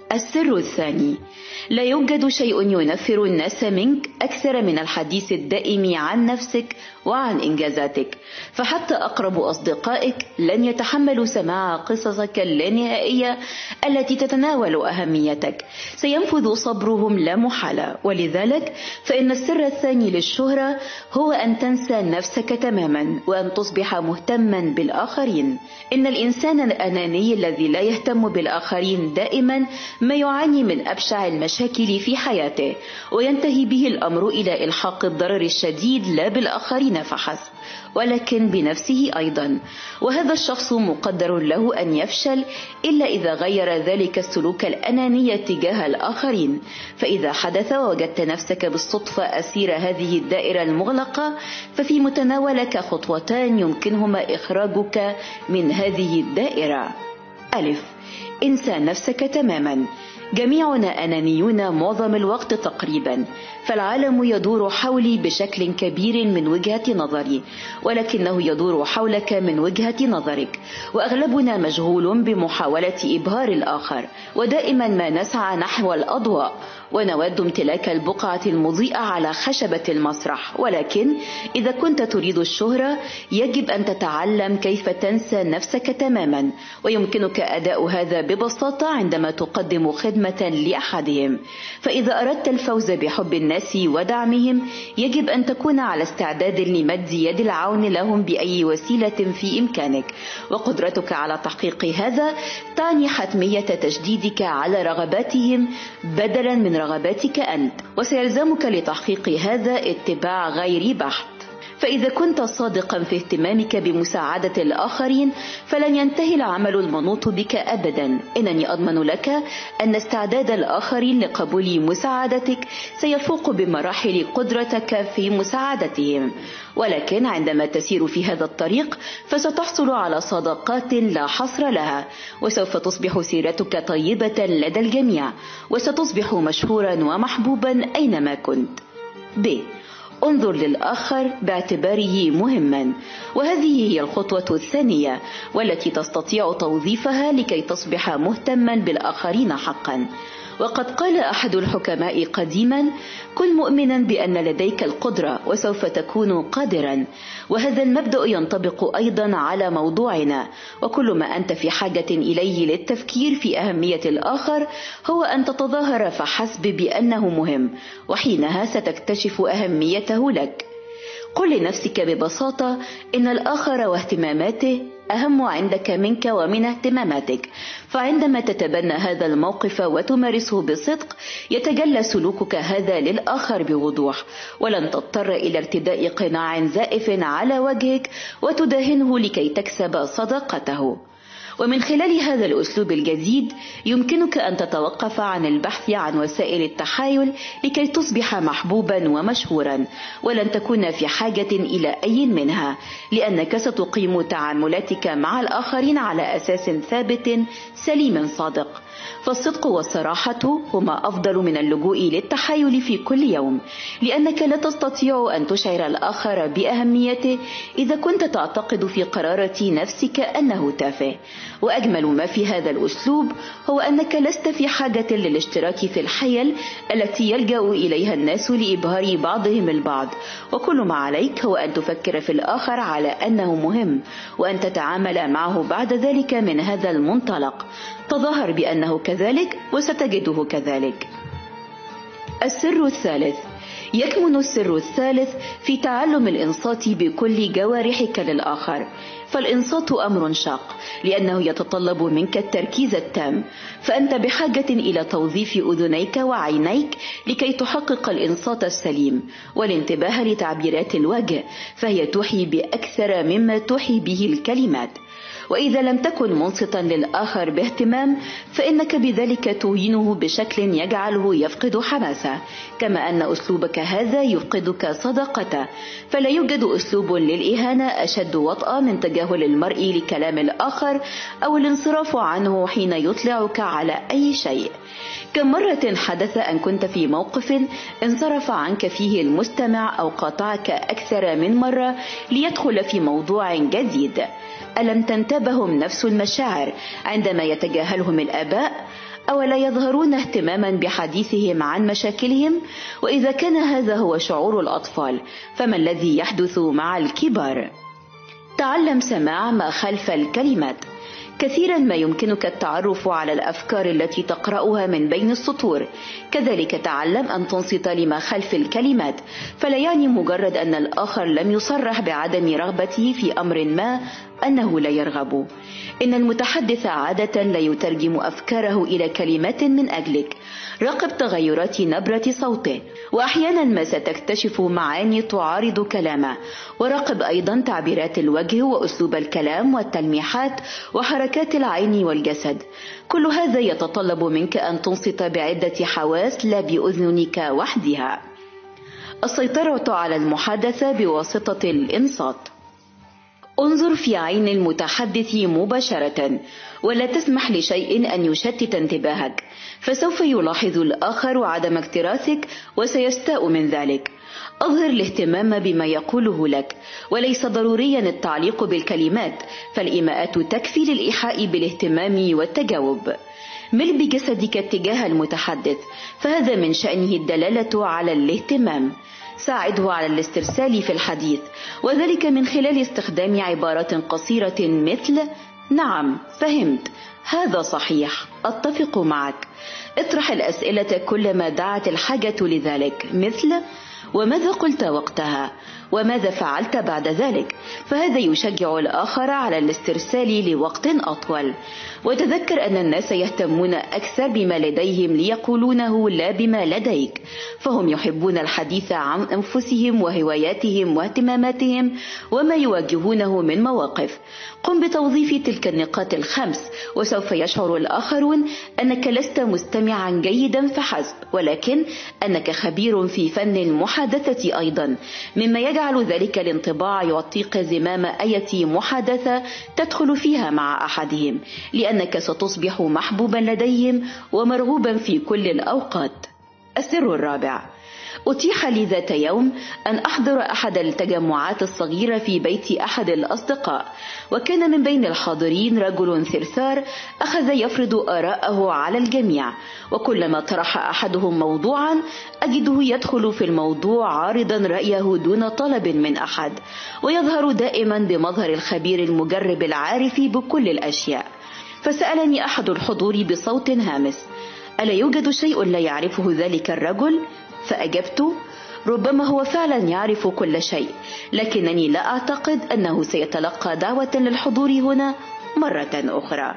السر الثاني: لا يوجد شيء ينفر الناس منك أكثر من الحديث الدائم عن نفسك وعن إنجازاتك، فحتى أقرب أصدقائك لن يتحملوا سماع قصصك اللانهائية التي تتناول أهميتك، سينفذ صبرهم لا محالة. ولذلك فإن السر الثاني للشهرة هو أن تنسى نفسك تماما وأن تصبح مهتما بالآخرين. إن الإنسان الأناني الذي لا يهتم بالآخرين دائما ما يعاني من أبشع المشاكل في حياته، وينتهي به الأمر إلى إلحاق الضرر الشديد لا بالآخرين فحسب ولكن بنفسه أيضا، وهذا الشخص مقدر له أن يفشل إلا إذا غير ذلك السلوك الأناني تجاه الآخرين. فإذا حدث ووجدت نفسك بالصدفة أسير هذه الدائرة المغلقة، ففي متناولك خطوتان يمكنهما إخراجك من هذه الدائرة. ألف: انسى نفسك تماما. جميعنا أنانيون معظم الوقت تقريبا، فالعالم يدور حولي بشكل كبير من وجهة نظري، ولكنه يدور حولك من وجهة نظرك، وأغلبنا مشغول بمحاولة إبهار الآخر، ودائما ما نسعى نحو الأضواء ونود امتلاك البقعة المضيئة على خشبة المسرح. ولكن إذا كنت تريد الشهرة يجب أن تتعلم كيف تنسى نفسك تماما، ويمكنك أداء هذا ببساطة عندما تقدم خدمة لأحدهم. فإذا أردت الفوز بحب الناس ودعمهم يجب أن تكون على استعداد لمد يد العون لهم بأي وسيلة في إمكانك، وقدرتك على تحقيق هذا تعني حتمية تشديدك على رغباتهم بدلا من رغباتك أنت، وسيلزمك لتحقيق هذا اتباع غير بحت. فإذا كنت صادقا في اهتمامك بمساعدة الآخرين فلن ينتهي العمل المنوط بك أبدا. إنني أضمن لك أن استعداد الآخرين لقبول مساعدتك سيفوق بمراحل قدرتك في مساعدتهم، ولكن عندما تسير في هذا الطريق فستحصل على صداقات لا حصر لها، وسوف تصبح سيرتك طيبة لدى الجميع، وستصبح مشهورا ومحبوبا أينما كنت. ب. انظر للآخر باعتباره مهما، وهذه هي الخطوة الثانية والتي تستطيع توظيفها لكي تصبح مهتما بالآخرين حقا. وقد قال أحد الحكماء قديما: كن مؤمنا بأن لديك القدرة وسوف تكون قادرا. وهذا المبدأ ينطبق أيضا على موضوعنا، وكل ما أنت في حاجة إليه للتفكير في أهمية الآخر هو أن تتظاهر فحسب بأنه مهم، وحينها ستكتشف أهميته لك. قل لنفسك ببساطة إن الآخر واهتماماته أهم عندك منك ومن اهتماماتك، فعندما تتبنى هذا الموقف وتمارسه بصدق يتجلى سلوكك هذا للآخر بوضوح، ولن تضطر إلى ارتداء قناع زائف على وجهك وتداهنه لكي تكسب صداقته. ومن خلال هذا الأسلوب الجديد يمكنك أن تتوقف عن البحث عن وسائل التحايل لكي تصبح محبوبا ومشهورا، ولن تكون في حاجة إلى أي منها، لأنك ستقيم تعاملاتك مع الآخرين على أساس ثابت سليم صادق. فالصدق والصراحة هما أفضل من اللجوء للتحايل في كل يوم، لأنك لا تستطيع أن تشعر الآخر بأهميته إذا كنت تعتقد في قرارة نفسك أنه تافه. وأجمل ما في هذا الأسلوب هو أنك لست في حاجة للاشتراك في الحيل التي يلجأ إليها الناس لإبهار بعضهم البعض، وكل ما عليك هو أن تفكر في الآخر على أنه مهم، وأن تتعامل معه بعد ذلك من هذا المنطلق. تظاهر بأنه كذلك وستجده كذلك. السر الثالث: يكمن السر الثالث في تعلم الإنصات بكل جوارحك للآخر. فالإنصات أمر شاق لأنه يتطلب منك التركيز التام، فأنت بحاجة إلى توظيف أذنيك وعينيك لكي تحقق الإنصات السليم والانتباه لتعبيرات الوجه، فهي توحي بأكثر مما توحي به الكلمات. وإذا لم تكن منصتا للآخر باهتمام فإنك بذلك توهنه بشكل يجعله يفقد حماسه، كما أن أسلوبك هذا يفقدك صداقته. فلا يوجد أسلوب للإهانة أشد وطأ من تجاهل المرء لكلام الآخر أو الانصراف عنه حين يطلعك على أي شيء. كم مرة حدث أن كنت في موقف انصرف عنك فيه المستمع أو قاطعك أكثر من مرة ليدخل في موضوع جديد؟ ألم تنتابهم نفس المشاعر عندما يتجاهلهم الآباء؟ أولا يظهرون اهتماما بحديثهم عن مشاكلهم؟ وإذا كان هذا هو شعور الأطفال، فما الذي يحدث مع الكبار؟ تعلم سماع ما خلف الكلمات. كثيرا ما يمكنك التعرف على الأفكار التي تقرأها من بين السطور. كذلك تعلم أن تنصت لما خلف الكلمات، فلا يعني مجرد أن الآخر لم يصرح بعدم رغبته في أمر ما أنه لا يرغب. إن المتحدث عادة لا يترجم أفكاره إلى كلمات من أجلك. راقب تغيرات نبرة صوته، وأحيانا ما ستكتشف معاني تعارض كلامه. وراقب أيضا تعبيرات الوجه وأسلوب الكلام والتلميحات وحركات العين والجسد. كل هذا يتطلب منك أن تنصت بعدة حواس لا بأذنك وحدها. السيطرة على المحادثة بواسطة الإنصات. انظر في عين المتحدث مباشرة، ولا تسمح لشيء أن يشتت انتباهك، فسوف يلاحظ الآخر عدم اكتراثك وسيستاء من ذلك. أظهر الاهتمام بما يقوله لك، وليس ضروريا التعليق بالكلمات، فالإيماءات تكفي للإيحاء بالاهتمام والتجاوب. مل بجسدك اتجاه المتحدث، فهذا من شأنه الدلالة على الاهتمام. ساعده على الاسترسال في الحديث، وذلك من خلال استخدام عبارات قصيرة مثل نعم، فهمت، هذا صحيح، أتفق معك. اطرح الأسئلة كلما دعت الحاجة لذلك، مثل وماذا قلت وقتها؟ وماذا فعلت بعد ذلك؟ فهذا يشجع الآخر على الاسترسال لوقت أطول. وتذكر أن الناس يهتمون أكثر بما لديهم ليقولونه لا بما لديك، فهم يحبون الحديث عن أنفسهم وهواياتهم واهتماماتهم وما يواجهونه من مواقف. قم بتوظيف تلك النقاط الخمس، وسوف يشعر الآخرون أنك لست مستمعا جيدا فحسب، ولكن أنك خبير في فن المحادثة أيضا، مما يجعل ذلك الانطباع يعطيك زمام أي محادثة تدخل فيها مع أحدهم، لأنك ستصبح محبوبا لديهم ومرغوبا في كل الأوقات. السر الرابع. أتيح لي ذات يوم أن أحضر أحد التجمعات الصغيرة في بيت أحد الأصدقاء، وكان من بين الحاضرين رجل ثرثار أخذ يفرض آراءه على الجميع، وكلما طرح أحدهم موضوعا أجده يدخل في الموضوع عارضا رأيه دون طلب من أحد، ويظهر دائما بمظهر الخبير المجرب العارف بكل الأشياء. فسألني أحد الحضور بصوت هامس: ألا يوجد شيء لا يعرفه ذلك الرجل؟ فأجبت: ربما هو فعلا يعرف كل شيء، لكنني لا أعتقد أنه سيتلقى دعوة للحضور هنا مرة أخرى.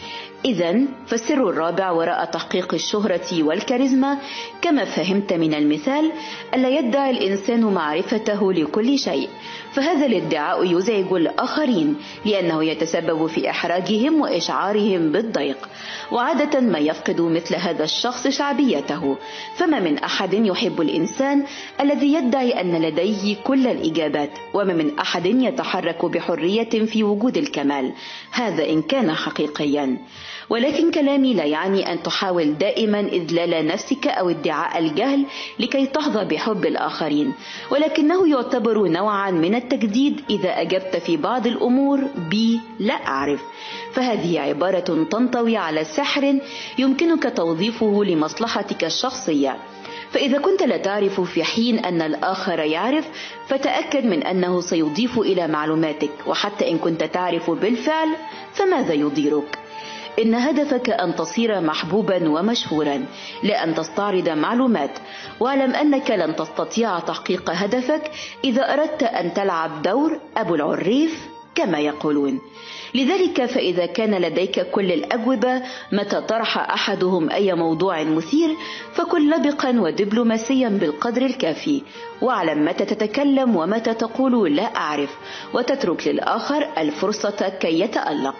إذن فالسر الرابع وراء تحقيق الشهرة والكاريزما، كما فهمت من المثال، ألا يدعي الإنسان معرفته لكل شيء، فهذا الادعاء يزعج الآخرين لأنه يتسبب في إحراجهم وإشعارهم بالضيق، وعادة ما يفقد مثل هذا الشخص شعبيته. فما من أحد يحب الإنسان الذي يدعي أن لديه كل الإجابات، وما من أحد يتحرك بحرية في وجود الكمال، هذا إن كان حقيقيا. ولكن كلامي لا يعني أن تحاول دائما إذلال نفسك أو ادعاء الجهل لكي تحظى بحب الآخرين، ولكنه يعتبر نوعا من التجديد إذا أجبت في بعض الأمور ب لا أعرف، فهذه عبارة تنطوي على سحر يمكنك توظيفه لمصلحتك الشخصية. فإذا كنت لا تعرف في حين أن الآخر يعرف، فتأكد من أنه سيضيف إلى معلوماتك، وحتى إن كنت تعرف بالفعل فماذا يضيرك؟ إن هدفك أن تصير محبوبا ومشهورا، لا أن تستعرض معلومات. واعلم أنك لن تستطيع تحقيق هدفك إذا أردت أن تلعب دور أبو العريف كما يقولون. لذلك فإذا كان لديك كل الأجوبة متى طرح أحدهم أي موضوع مثير، فكن لبقا ودبلوماسيا بالقدر الكافي، واعلم متى تتكلم ومتى تقول لا أعرف، وتترك للآخر الفرصة كي يتألق.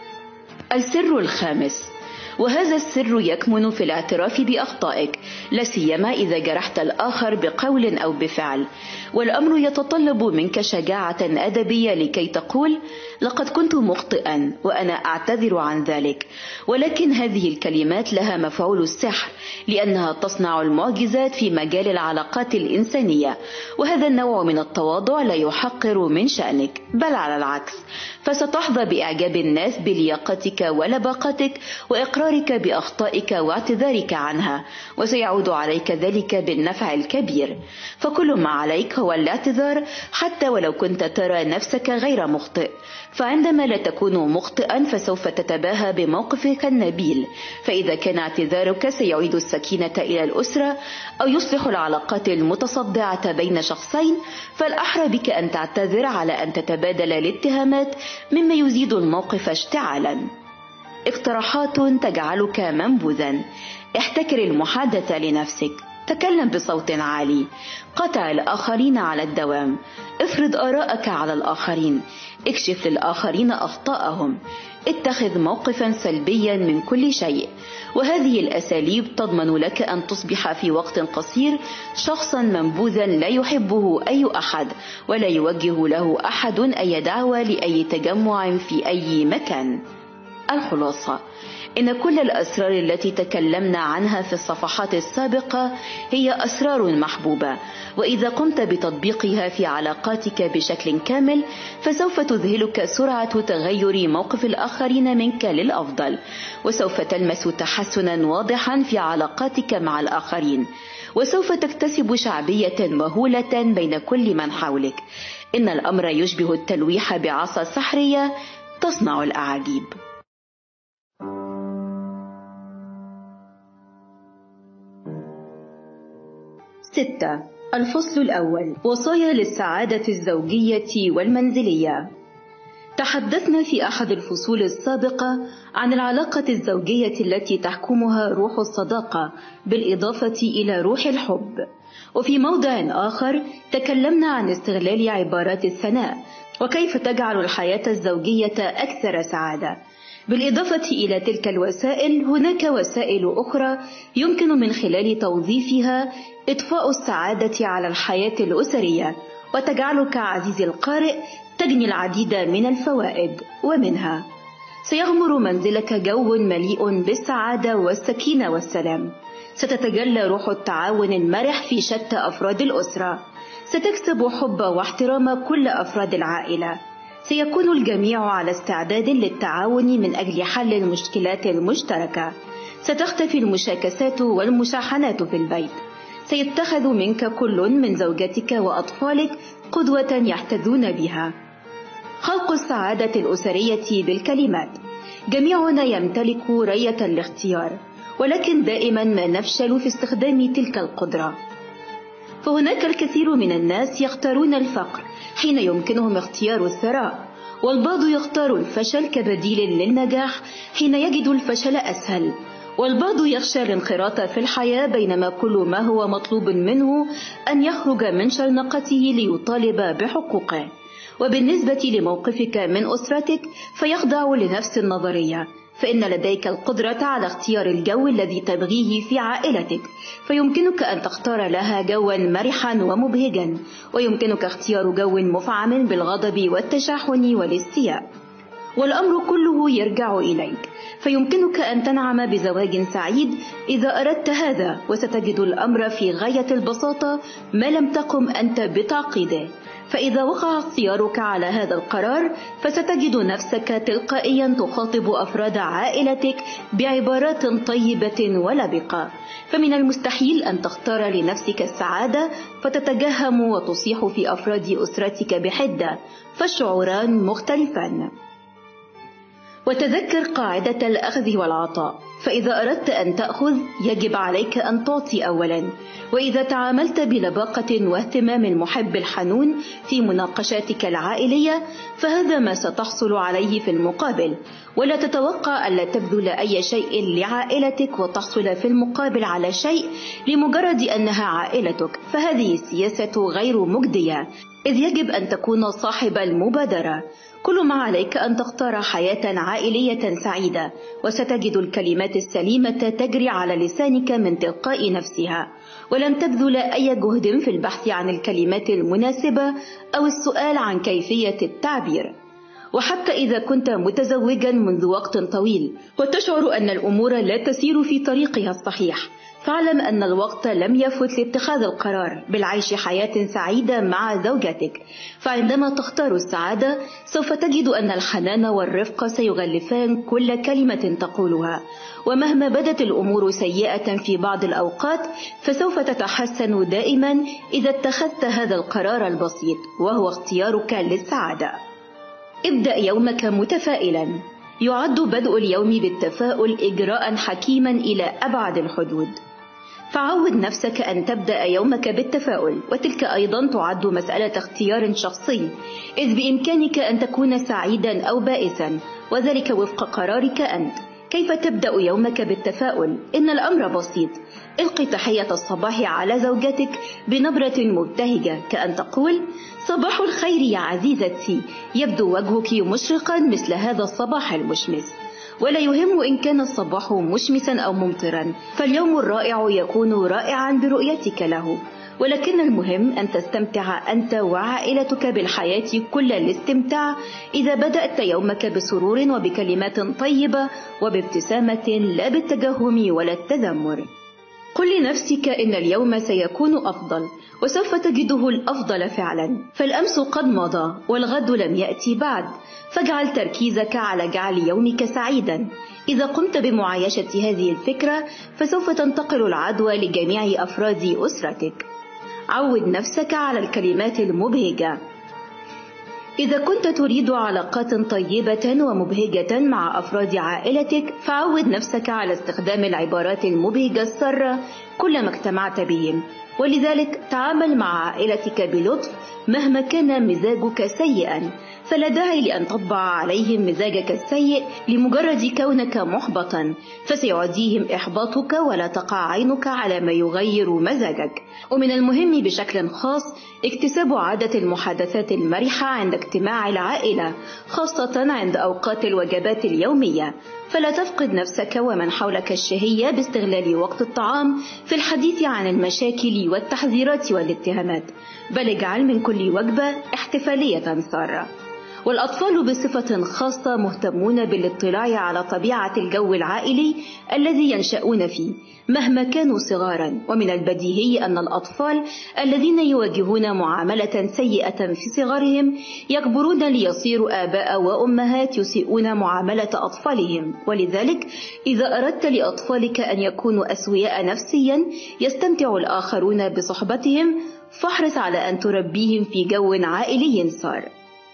السر الخامس، وهذا السر يكمن في الاعتراف بأخطائك، لا سيما إذا جرحت الآخر بقول أو بفعل. والأمر يتطلب منك شجاعة أدبية لكي تقول: لقد كنت مخطئا وأنا أعتذر عن ذلك. ولكن هذه الكلمات لها مفعول السحر، لأنها تصنع المعجزات في مجال العلاقات الإنسانية، وهذا النوع من التواضع لا يحقر من شأنك، بل على العكس، فستحظى بإعجاب الناس بلياقتك ولباقتك وإقرار وإقرارك بأخطائك واعتذارك عنها، وسيعود عليك ذلك بالنفع الكبير. فكل ما عليك هو الاعتذار حتى ولو كنت ترى نفسك غير مخطئ، فعندما لا تكون مخطئا فسوف تتباهى بموقفك النبيل. فإذا كان اعتذارك سيعيد السكينة إلى الأسرة أو يصلح العلاقات المتصدعة بين شخصين، فالأحرى بك أن تعتذر على أن تتبادل الاتهامات مما يزيد الموقف اشتعالا. اقتراحات تجعلك منبوذا. احتكر المحادثة لنفسك. تكلم بصوت عالي. قطع الآخرين على الدوام. افرض آراءك على الآخرين. اكشف للآخرين أخطاءهم. اتخذ موقفا سلبيا من كل شيء. وهذه الأساليب تضمن لك أن تصبح في وقت قصير شخصا منبوذا لا يحبه أي أحد، ولا يوجه له أحد أي دعوة لأي تجمع في أي مكان. الخلاصة: إن كل الأسرار التي تكلمنا عنها في الصفحات السابقة هي أسرار محبوبة، وإذا قمت بتطبيقها في علاقاتك بشكل كامل فسوف تذهلك سرعة تغير موقف الآخرين منك للأفضل، وسوف تلمس تحسنا واضحا في علاقاتك مع الآخرين، وسوف تكتسب شعبية مهولة بين كل من حولك. إن الأمر يشبه التلويح بعصا سحرية تصنع الأعاجيب. ستة. الفصل الأول: وصايا للسعادة الزوجية والمنزلية. تحدثنا في أحد الفصول السابقة عن العلاقة الزوجية التي تحكمها روح الصداقة بالإضافة إلى روح الحب، وفي موضع آخر تكلمنا عن استغلال عبارات الثناء وكيف تجعل الحياة الزوجية أكثر سعادة. بالإضافة إلى تلك الوسائل هناك وسائل أخرى يمكن من خلال توظيفها إضفاء السعادة على الحياة الأسرية، وتجعلك عزيزي القارئ تجني العديد من الفوائد. ومنها: سيغمر منزلك جو مليء بالسعادة والسكينة والسلام. ستتجلى روح التعاون المرح في شتى أفراد الأسرة. ستكسب حب واحترام كل أفراد العائلة. سيكون الجميع على استعداد للتعاون من أجل حل المشكلات المشتركة. ستختفي المشاكسات والمشاحنات في البيت. سيتخذ منك كل من زوجتك وأطفالك قدوة يحتذون بها. خلق السعادة الأسرية بالكلمات. جميعنا يمتلك رية الاختيار، ولكن دائما ما نفشل في استخدام تلك القدرة. فهناك الكثير من الناس يختارون الفقر حين يمكنهم اختيار الثراء، والبعض يختار الفشل كبديل للنجاح حين يجد الفشل أسهل، والبعض يخشى الانخراط في الحياة بينما كل ما هو مطلوب منه أن يخرج من شرنقته ليطالب بحقوقه. وبالنسبة لموقفك من أسرتك فيخضع لنفس النظرية، فإن لديك القدرة على اختيار الجو الذي تبغيه في عائلتك، فيمكنك أن تختار لها جوا مرحا ومبهجا، ويمكنك اختيار جو مفعم بالغضب والتشاحن والاستياء. والأمر كله يرجع إليك، فيمكنك أن تنعم بزواج سعيد إذا أردت هذا، وستجد الأمر في غاية البساطة ما لم تقم أنت بتعقيده. فإذا وقع اختيارك على هذا القرار فستجد نفسك تلقائيا تخاطب أفراد عائلتك بعبارات طيبة ولبقة. فمن المستحيل أن تختار لنفسك السعادة فتتجهم وتصيح في أفراد أسرتك بحدة، فالشعوران مختلفان. وتذكر قاعدة الأخذ والعطاء، فإذا أردت أن تأخذ يجب عليك أن تعطي أولا. وإذا تعاملت بلباقة واهتمام محب الحنون في مناقشاتك العائلية فهذا ما ستحصل عليه في المقابل، ولا تتوقع ألا تبذل أي شيء لعائلتك وتحصل في المقابل على شيء لمجرد أنها عائلتك، فهذه السياسة غير مجدية، إذ يجب أن تكون صاحب المبادرة. كل ما عليك أن تختار حياة عائلية سعيدة، وستجد الكلمات السليمة تجري على لسانك من تلقاء نفسها، ولن تبذل أي جهد في البحث عن الكلمات المناسبة أو السؤال عن كيفية التعبير. وحتى إذا كنت متزوجا منذ وقت طويل وتشعر أن الأمور لا تسير في طريقها الصحيح، فاعلم أن الوقت لم يفت لاتخاذ القرار بالعيش حياة سعيدة مع زوجتك. فعندما تختار السعادة سوف تجد أن الحنان والرفق سيغلفان كل كلمة تقولها، ومهما بدت الأمور سيئة في بعض الأوقات فسوف تتحسن دائما إذا اتخذت هذا القرار البسيط، وهو اختيارك للسعادة. ابدأ يومك متفائلا. يعد بدء اليوم بالتفاؤل إجراء حكيما إلى أبعد الحدود، فعود نفسك أن تبدأ يومك بالتفاؤل، وتلك أيضا تعد مسألة اختيار شخصي، إذ بإمكانك أن تكون سعيدا أو بائسا، وذلك وفق قرارك أنت. كيف تبدأ يومك بالتفاؤل؟ إن الأمر بسيط. القي تحية الصباح على زوجتك بنبرة مبتهجة كأن تقول: صباح الخير يا عزيزتي، يبدو وجهك مشرقا مثل هذا الصباح المشمس. ولا يهم إن كان الصباح مشمسا أو ممطرا، فاليوم الرائع يكون رائعا برؤيتك له، ولكن المهم أن تستمتع أنت وعائلتك بالحياة كل الاستمتاع إذا بدأت يومك بسرور وبكلمات طيبة وبابتسامة، لا بالتجهم ولا التذمر. قل لنفسك إن اليوم سيكون أفضل، وسوف تجده الأفضل فعلا، فالأمس قد مضى والغد لم يأتي بعد، فاجعل تركيزك على جعل يومك سعيدا. إذا قمت بمعايشة هذه الفكرة فسوف تنتقل العدوى لجميع أفراد أسرتك. عود نفسك على الكلمات المبهجة. إذا كنت تريد علاقات طيبة ومبهجة مع أفراد عائلتك فعود نفسك على استخدام العبارات المبهجة السارة كلما اجتمعت بهم، ولذلك تعامل مع عائلتك بلطف مهما كان مزاجك سيئا، فلا داعي لأن تطبع عليهم مزاجك السيء لمجرد كونك محبطا، فسيعديهم إحباطك ولا تقع عينك على ما يغير مزاجك. ومن المهم بشكل خاص اكتساب عادة المحادثات المرحة عند اجتماع العائلة، خاصة عند أوقات الوجبات اليومية، فلا تفقد نفسك ومن حولك الشهية باستغلال وقت الطعام في الحديث عن المشاكل والتحذيرات والاتهامات، بل اجعل من كل وجبة احتفالية سارة. والأطفال بصفة خاصة مهتمون بالاطلاع على طبيعة الجو العائلي الذي ينشأون فيه مهما كانوا صغارا، ومن البديهي أن الأطفال الذين يواجهون معاملة سيئة في صغرهم يكبرون ليصيروا آباء وأمهات يسيئون معاملة أطفالهم. ولذلك إذا أردت لأطفالك أن يكونوا أسوياء نفسيا يستمتع الآخرون بصحبتهم فاحرص على أن تربيهم في جو عائلي سار.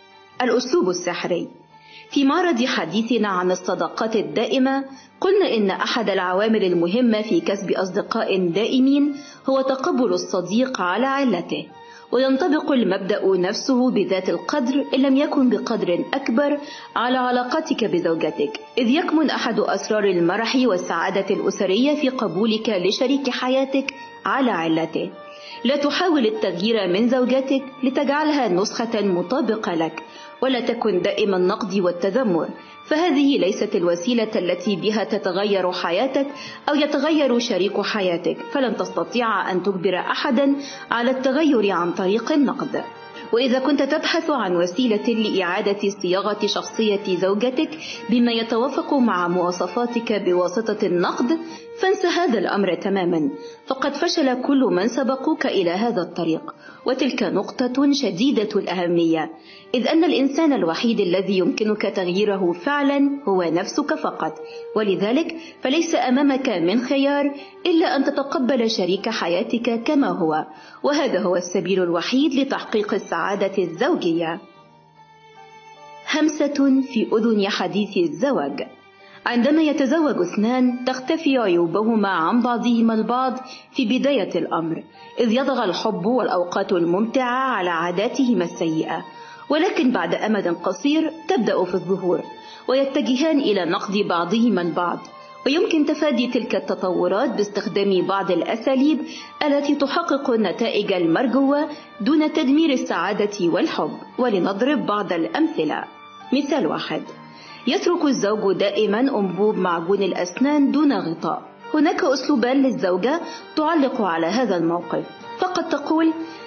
الأسلوب السحري. في معرض حديثنا عن الصداقات الدائمة قلنا إن أحد العوامل المهمة في كسب أصدقاء دائمين هو تقبل الصديق على علته، وينطبق المبدأ نفسه بذات القدر إن لم يكن بقدر أكبر على علاقتك بزوجتك، إذ يكمن أحد أسرار المرح والسعادة الأسرية في قبولك لشريك حياتك على علته. لا تحاول التغيير من زوجتك لتجعلها نسخة مطابقة لك، ولا تكن دائم النقد والتذمر، فهذه ليست الوسيلة التي بها تتغير حياتك أو يتغير شريك حياتك، فلن تستطيع أن تجبر أحدا على التغير عن طريق النقد. وإذا كنت تبحث عن وسيلة لإعادة صياغة شخصية زوجتك بما يتوافق مع مواصفاتك بواسطة النقد فانسى هذا الأمر تماما، فقد فشل كل من سبقوك إلى هذا الطريق، وتلك نقطة شديدة الأهمية، إذ أن الإنسان الوحيد الذي يمكنك تغييره فعلا هو نفسك فقط، ولذلك فليس أمامك من خيار إلا أن تتقبل شريك حياتك كما هو، وهذا هو السبيل الوحيد لتحقيق السعادة الزوجية. همسة في أذن حديث الزواج. عندما يتزوج اثنان تختفي عيوبهما عن بعضهما البعض في بداية الأمر، إذ يطغى الحب والأوقات الممتعة على عاداتهما السيئة، ولكن بعد أمد قصير تبدأ في الظهور ويتجهان إلى نقد بعضهما البعض، ويمكن تفادي تلك التطورات باستخدام بعض الأساليب التي تحقق النتائج المرجوة دون تدمير السعادة والحب. ولنضرب بعض الأمثلة. مثال واحد: يترك الزوج دائما أنبوب معجون الأسنان دون غطاء. هناك أسلوبان للزوجة تعلق على هذا الموقف، فقد تقول: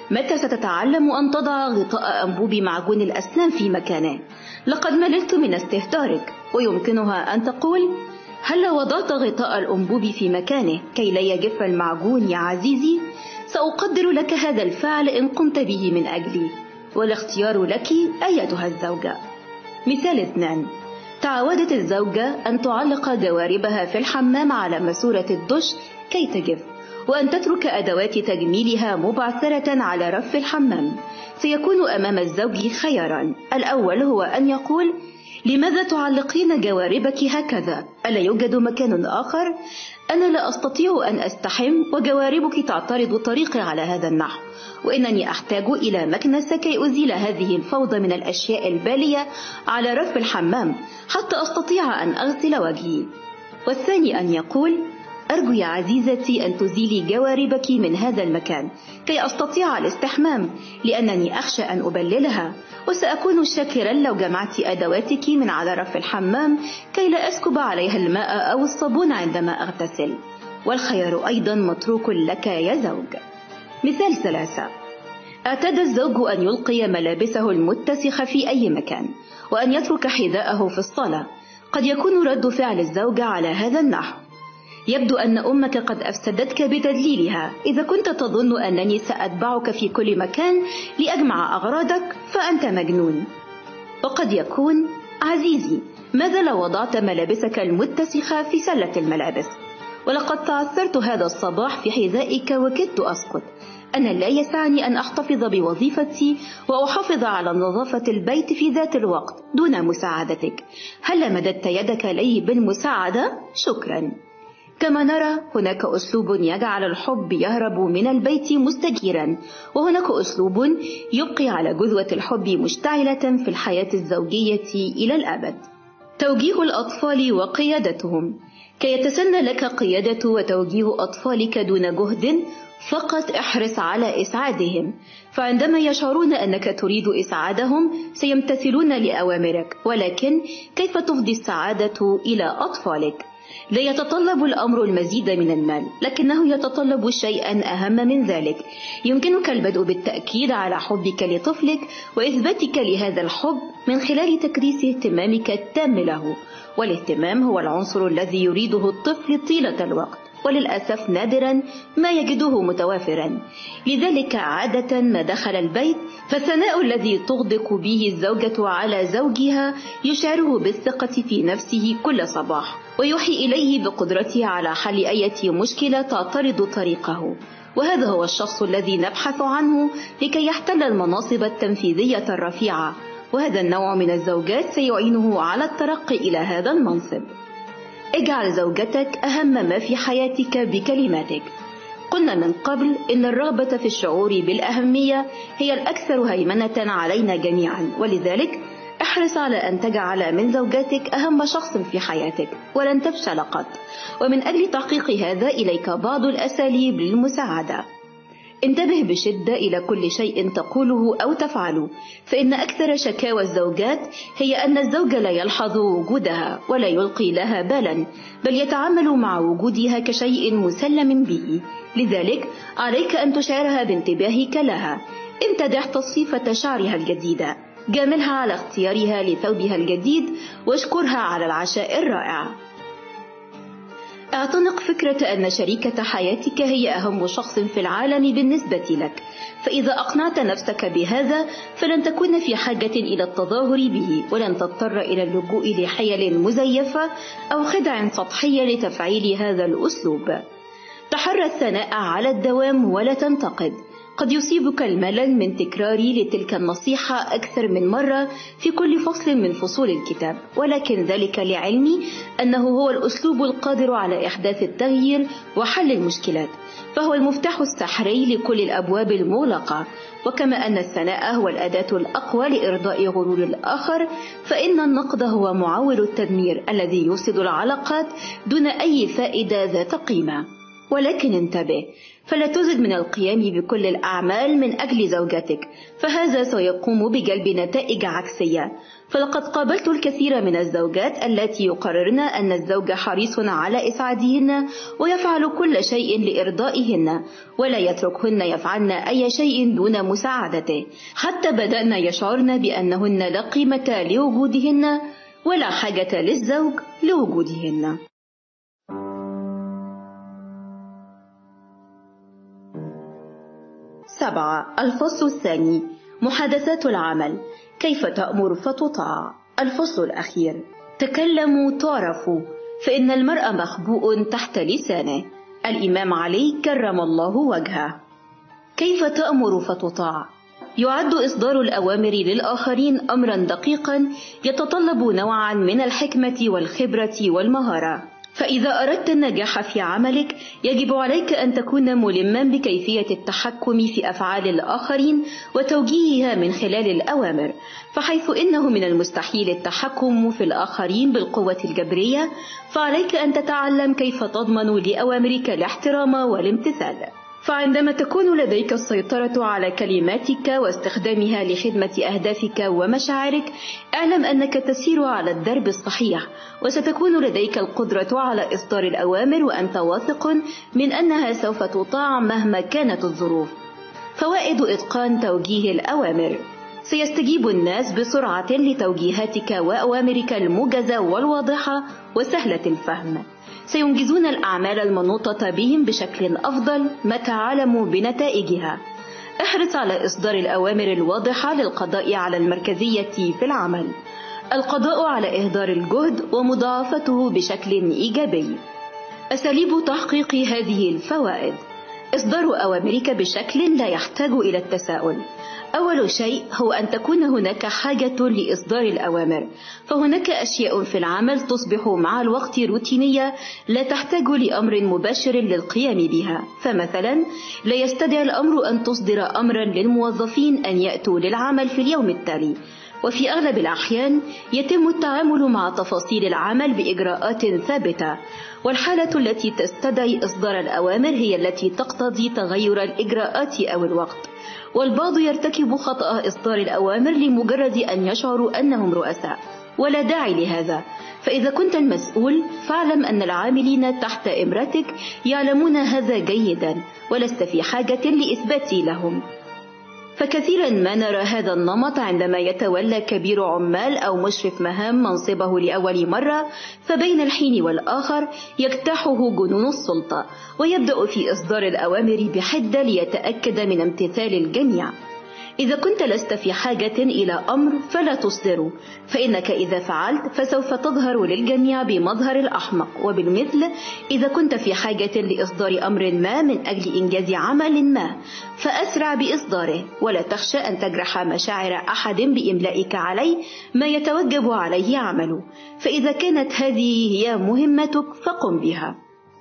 متى ستتعلم أن تضع غطاء أنبوب معجون الأسنان في مكانه؟ لقد مللت من استهتارك. ويمكنها أن تقول: هل وضعت غطاء الأنبوب في مكانه كي لا يجف المعجون يا عزيزي؟ سأقدر لك هذا الفعل إن قمت به من أجلي، والاختيار لك أيتها الزوجة. مثال اثنان: تعودت الزوجة أن تعلق جواربها في الحمام على ماسورة الدش كي تجف، وأن تترك أدوات تجميلها مبعثرة على رف الحمام. سيكون أمام الزوج خياران: الأول هو أن يقول: لماذا تعلقين جواربك هكذا؟ ألا يوجد مكان آخر؟ أنا لا أستطيع أن أستحم وجواربك تعترض طريقي على هذا النحو، وإنني أحتاج إلى مكنسة كي أزيل هذه الفوضى من الأشياء البالية على رف الحمام حتى أستطيع أن أغسل وجهي. والثاني أن يقول: أرجو يا عزيزتي أن تزيلي جواربك من هذا المكان كي أستطيع الاستحمام، لأنني أخشى أن أبللها، وسأكون شاكرا لو جمعت أدواتك من على رف الحمام كي لا أسكب عليها الماء أو الصابون عندما أغتسل. والخيار أيضا متروك لك يا زوج. مثال ثلاثة: اعتاد الزوج أن يلقي ملابسه المتسخة في أي مكان، وأن يترك حذاءه في الصالة. قد يكون رد فعل الزوجة على هذا النحو: يبدو أن أمك قد أفسدتك بتدليلها. إذا كنت تظن أنني سأتبعك في كل مكان لأجمع أغراضك فأنت مجنون. وقد يكون: عزيزي، ماذا لو وضعت ملابسك المتسخة في سلة الملابس؟ ولقد تعثرت هذا الصباح في حذائك وكدت أسقط. أنا لا يسعني أن أحتفظ بوظيفتي وأحافظ على نظافة البيت في ذات الوقت دون مساعدتك. هل مددت يدك لي بالمساعدة؟ شكرا. كما نرى، هناك أسلوب يجعل الحب يهرب من البيت مستجيرا، وهناك أسلوب يبقي على جذوة الحب مشتعلة في الحياة الزوجية إلى الأبد. توجيه الأطفال وقيادتهم. كي يتسنى لك قيادة وتوجيه أطفالك دون جهد، فقط احرص على إسعادهم، فعندما يشعرون أنك تريد إسعادهم سيمتثلون لأوامرك. ولكن كيف تفضي السعادة إلى أطفالك؟ لا يتطلب الأمر المزيد من المال، لكنه يتطلب شيئا أهم من ذلك. يمكنك البدء بالتأكيد على حبك لطفلك وإثباتك لهذا الحب من خلال تكريس اهتمامك التام له. والاهتمام هو العنصر الذي يريده الطفل طيلة الوقت، وللأسف نادرا ما يجده متوافرا. لذلك عادة ما دخل البيت فالثناء الذي تغدق به الزوجة على زوجها يشعره بالثقة في نفسه كل صباح، ويوحي إليه بقدرته على حل أي مشكلة تعترض طريقه. وهذا هو الشخص الذي نبحث عنه لكي يحتل المناصب التنفيذية الرفيعة، وهذا النوع من الزوجات سيعينه على الترقي إلى هذا المنصب. اجعل زوجتك أهم ما في حياتك بكلماتك. قلنا من قبل إن الرغبة في الشعور بالأهمية هي الأكثر هيمنة علينا جميعا، ولذلك احرص على أن تجعل من زوجتك أهم شخص في حياتك ولن تفشل قط. ومن أجل تحقيق هذا إليك بعض الأساليب للمساعدة. انتبه بشدة إلى كل شيء تقوله أو تفعله، فإن أكثر شكاوى الزوجات هي أن الزوج لا يلحظ وجودها ولا يلقي لها بالا، بل يتعامل مع وجودها كشيء مسلم به. لذلك عليك أن تشعرها بانتباهك لها. امتدح تصفيفة شعرها الجديدة، جاملها على اختيارها لثوبها الجديد، واشكرها على العشاء الرائع. اعتنق فكرة أن شريكة حياتك هي أهم شخص في العالم بالنسبة لك، فإذا أقنعت نفسك بهذا فلن تكون في حاجة إلى التظاهر به، ولن تضطر إلى اللجوء لحيل مزيفة أو خدع سطحية لتفعيل هذا الأسلوب. تحرى الثناء على الدوام ولا تنتقد. قد يصيبك الملل من تكراري لتلك النصيحة أكثر من مرة في كل فصل من فصول الكتاب، ولكن ذلك لعلمي أنه هو الأسلوب القادر على إحداث التغيير وحل المشكلات، فهو المفتاح السحري لكل الأبواب المغلقة. وكما أن الثناء هو الأداة الأقوى لإرضاء غرور الآخر، فإن النقد هو معول التدمير الذي يفسد العلاقات دون أي فائدة ذات قيمة. ولكن انتبه، فلا تزد من القيام بكل الأعمال من أجل زوجتك، فهذا سيقوم بجلب نتائج عكسية. فلقد قابلت الكثير من الزوجات التي يقررن أن الزوج حريص على إسعادهن ويفعل كل شيء لإرضائهن، ولا يتركهن يفعلن أي شيء دون مساعدته، حتى بدأن يشعرن بأنهن لا قيمة لوجودهن ولا حاجة للزوج لوجودهن. سبعة. الفصل الثاني: محادثات العمل، كيف تأمر فتطاع. الفصل الأخير: تكلموا تعرفوا، فإن المرء مخبوء تحت لسانه. الإمام علي كرم الله وجهه. كيف تأمر فتطاع؟ يعد إصدار الأوامر للآخرين أمرا دقيقا يتطلب نوعا من الحكمة والخبرة والمهارة. فإذا أردت النجاح في عملك يجب عليك أن تكون ملما بكيفية التحكم في أفعال الآخرين وتوجيهها من خلال الأوامر، فحيث إنه من المستحيل التحكم في الآخرين بالقوة الجبرية، فعليك أن تتعلم كيف تضمن لأوامرك الاحترام والامتثال. فعندما تكون لديك السيطرة على كلماتك واستخدامها لخدمة أهدافك ومشاعرك، اعلم أنك تسير على الدرب الصحيح، وستكون لديك القدرة على إصدار الأوامر وأنت واثق من أنها سوف تطاع مهما كانت الظروف. فوائد إتقان توجيه الأوامر: سيستجيب الناس بسرعة لتوجيهاتك وأوامرك الموجزة والواضحة وسهلة الفهم. سينجزون الأعمال المنوطة بهم بشكل أفضل متى علموا بنتائجها. احرص على إصدار الأوامر الواضحة للقضاء على المركزية في العمل. القضاء على إهدار الجهد ومضاعفته بشكل إيجابي. أساليب تحقيق هذه الفوائد: إصدار أوامرك بشكل لا يحتاج إلى التساؤل. أول شيء هو أن تكون هناك حاجة لإصدار الأوامر، فهناك أشياء في العمل تصبح مع الوقت روتينية لا تحتاج لأمر مباشر للقيام بها. فمثلا لا يستدعي الأمر أن تصدر أمرا للموظفين أن يأتوا للعمل في اليوم التالي، وفي أغلب الأحيان يتم التعامل مع تفاصيل العمل بإجراءات ثابتة. والحالة التي تستدعي إصدار الأوامر هي التي تقتضي تغير الإجراءات أو الوقت. والبعض يرتكب خطأ إصدار الأوامر لمجرد أن يشعروا أنهم رؤساء، ولا داعي لهذا. فإذا كنت المسؤول فاعلم أن العاملين تحت إمرتك يعلمون هذا جيدا، ولست في حاجة لإثبات لهم. فكثيرا ما نرى هذا النمط عندما يتولى كبير عمال أو مشرف مهام منصبه لأول مرة، فبين الحين والآخر يجتاحه جنون السلطة ويبدأ في إصدار الأوامر بحدة ليتأكد من امتثال الجميع. إذا كنت لست في حاجة إلى أمر فلا تصدره، فإنك إذا فعلت فسوف تظهر للجميع بمظهر الأحمق. وبالمثل إذا كنت في حاجة لإصدار أمر ما من أجل إنجاز عمل ما، فأسرع بإصداره، ولا تخشى أن تجرح مشاعر أحد بإملائك عليه ما يتوجب عليه عمله. فإذا كانت هذه هي مهمتك فقم بها.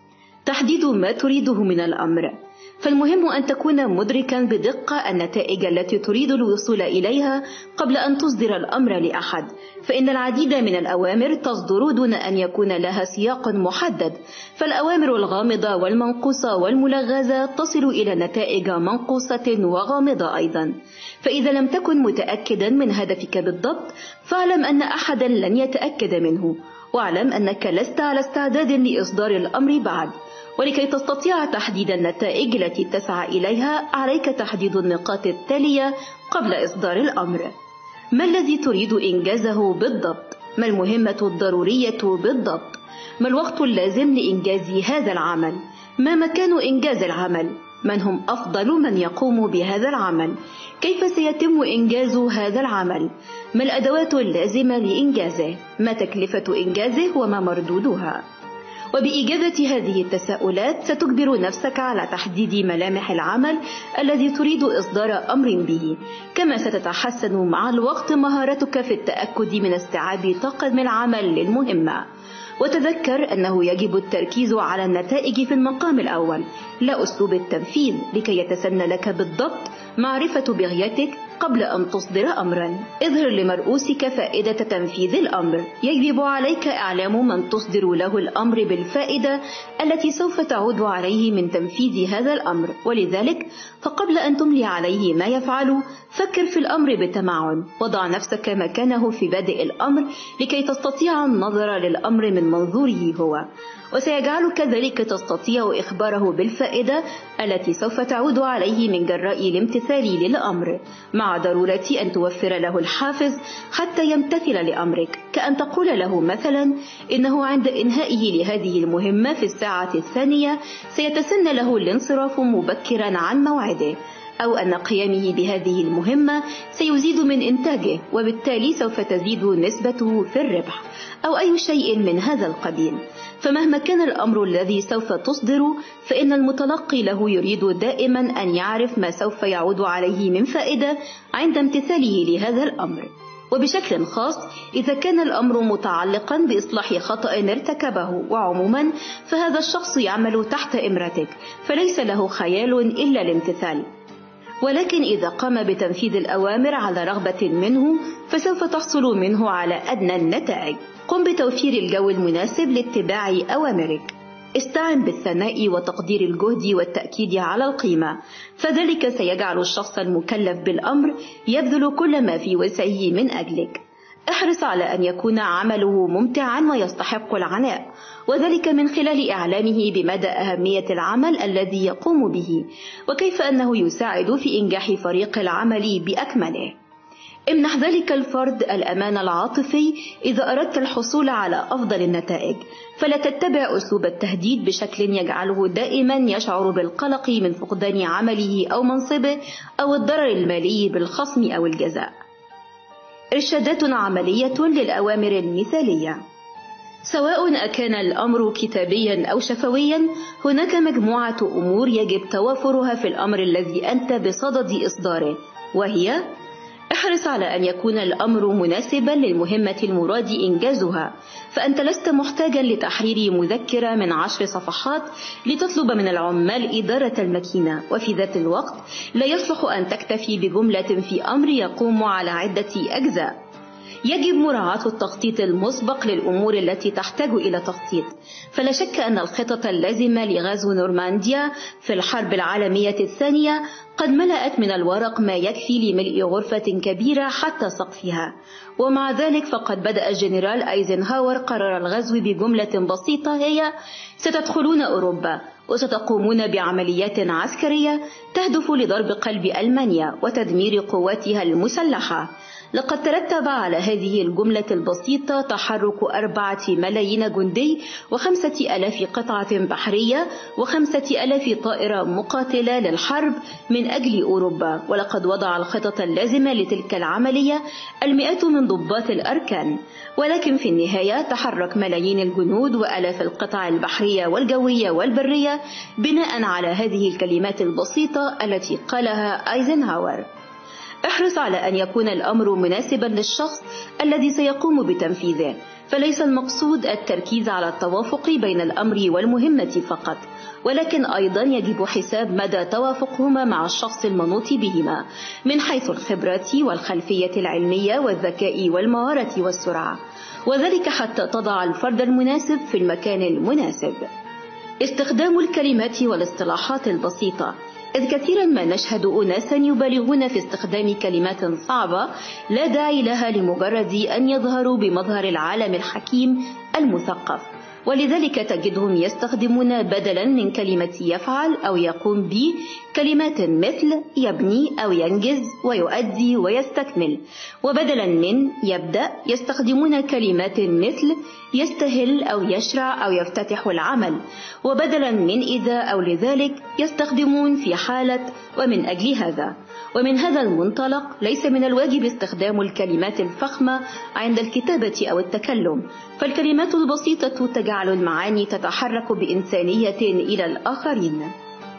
تحديد ما تريده من الأمر: فالمهم أن تكون مدركا بدقة النتائج التي تريد الوصول إليها قبل أن تصدر الأمر لأحد، فإن العديد من الأوامر تصدر دون أن يكون لها سياق محدد. فالأوامر الغامضة والمنقوصة والملغزة تصل إلى نتائج منقوصة وغامضة أيضا. فإذا لم تكن متأكدا من هدفك بالضبط فاعلم أن أحدا لن يتأكد منه، واعلم أنك لست على استعداد لإصدار الأمر بعد. ولكي تستطيع تحديد النتائج التي تسعى إليها عليك تحديد النقاط التالية قبل إصدار الأمر: ما الذي تريد إنجازه بالضبط؟ ما المهمة الضرورية بالضبط؟ ما الوقت اللازم لإنجاز هذا العمل؟ ما مكان إنجاز العمل؟ من هم أفضل من يقوم بهذا العمل؟ كيف سيتم إنجاز هذا العمل؟ ما الأدوات اللازمة لإنجازه؟ ما تكلفة إنجازه وما مردودها؟ وبإجابة هذه التساؤلات ستجبر نفسك على تحديد ملامح العمل الذي تريد إصدار أمر به، كما ستتحسن مع الوقت مهارتك في التأكد من استيعاب طاقم العمل للمهمة. وتذكر أنه يجب التركيز على النتائج في المقام الأول لا أسلوب التنفيذ، لكي يتسنى لك بالضبط معرفة بغيتك قبل أن تصدر أمرا. اظهر لمرؤوسك فائدة تنفيذ الأمر. يجب عليك إعلام من تصدر له الأمر بالفائدة التي سوف تعود عليه من تنفيذ هذا الأمر، ولذلك فقبل أن تملي عليه ما يفعل فكر في الأمر بتمعن، وضع نفسك مكانه في بادئ الأمر لكي تستطيع النظر للأمر من منظوره هو، وسيجعلك ذلك تستطيع إخباره بالفائدة التي سوف تعود عليه من جراء الامتثال للأمر، مع ضرورة أن توفر له الحافز حتى يمتثل لأمرك، كأن تقول له مثلا إنه عند إنهائه لهذه المهمة في الساعة الثانية سيتسنى له الانصراف مبكرا عن موعده، أو أن قيامه بهذه المهمة سيزيد من إنتاجه وبالتالي سوف تزيد نسبته في الربح، أو أي شيء من هذا القبيل. فمهما كان الأمر الذي سوف تصدر فإن المتلقي له يريد دائما أن يعرف ما سوف يعود عليه من فائدة عند امتثاله لهذا الأمر، وبشكل خاص إذا كان الأمر متعلقا بإصلاح خطأ ارتكبه، وعموما فهذا الشخص يعمل تحت إمرتك فليس له خيال إلا الامتثال. ولكن إذا قام بتنفيذ الأوامر على رغبة منه فسوف تحصل منه على أدنى النتائج. قم بتوفير الجو المناسب لاتباع أوامرك. استعن بالثناء وتقدير الجهد والتأكيد على القيمة، فذلك سيجعل الشخص المكلف بالأمر يبذل كل ما في وسعه من أجلك. احرص على أن يكون عمله ممتعا ويستحق العناء، وذلك من خلال إعلامه بمدى أهمية العمل الذي يقوم به وكيف أنه يساعد في إنجاح فريق العمل بأكمله. امنح ذلك الفرد الأمان العاطفي إذا أردت الحصول على أفضل النتائج، فلا تتبع أسلوب التهديد بشكل يجعله دائما يشعر بالقلق من فقدان عمله أو منصبه أو الضرر المالي بالخصم أو الجزاء. إرشادات عملية للأوامر المثالية. سواء أكان الأمر كتابيا أو شفويا، هناك مجموعة أمور يجب توافرها في الأمر الذي أنت بصدد إصداره، وهي: احرص على أن يكون الأمر مناسبا للمهمة المراد إنجازها، فأنت لست محتاجا لتحرير مذكرة من عشر صفحات لتطلب من العمال إدارة الماكينة، وفي ذات الوقت لا يصلح أن تكتفي بجملة في أمر يقوم على عدة أجزاء. يجب مراعاة التخطيط المسبق للأمور التي تحتاج إلى تخطيط، فلا شك أن الخطط اللازمة لغزو نورمانديا في الحرب العالمية الثانية قد ملأت من الورق ما يكفي لملء غرفة كبيرة حتى سقفها، ومع ذلك فقد بدأ الجنرال أيزنهاور قرار الغزو بجملة بسيطة هي: ستدخلون أوروبا وستقومون بعمليات عسكرية تهدف لضرب قلب ألمانيا وتدمير قواتها المسلحة. لقد ترتب على هذه الجملة البسيطة تحرك أربعة ملايين جندي وخمسة ألاف قطعة بحرية وخمسة ألاف طائرة مقاتلة للحرب من أجل أوروبا، ولقد وضع الخطط اللازمة لتلك العملية المئات من ضباط الأركان، ولكن في النهاية تحرك ملايين الجنود وألاف القطع البحرية والجوية والبرية بناء على هذه الكلمات البسيطة التي قالها أيزنهاور: احرص على أن يكون الأمر مناسبا للشخص الذي سيقوم بتنفيذه، فليس المقصود التركيز على التوافق بين الأمر والمهمة فقط، ولكن أيضا يجب حساب مدى توافقهما مع الشخص المنوط بهما من حيث الخبرة والخلفية العلمية والذكاء والمهارة والسرعة، وذلك حتى تضع الفرد المناسب في المكان المناسب. استخدام الكلمات والاصطلاحات البسيطة، إذ كثيرا ما نشهد أناسا يبالغون في استخدام كلمات صعبة لا داعي لها لمجرد أن يظهروا بمظهر العالم الحكيم المثقف، ولذلك تجدهم يستخدمون بدلا من كلمة يفعل أو يقوم به كلمات مثل يبني أو ينجز ويؤدي ويستكمل، وبدلا من يبدأ يستخدمون كلمات مثل يستهل أو يشرع أو يفتتح العمل، وبدلا من إذا أو لذلك يستخدمون في حالة ومن أجل هذا. ومن هذا المنطلق ليس من الواجب استخدام الكلمات الفخمة عند الكتابة أو التكلم، فالكلمات البسيطة تجعل المعاني تتحرك بإنسانية إلى الآخرين.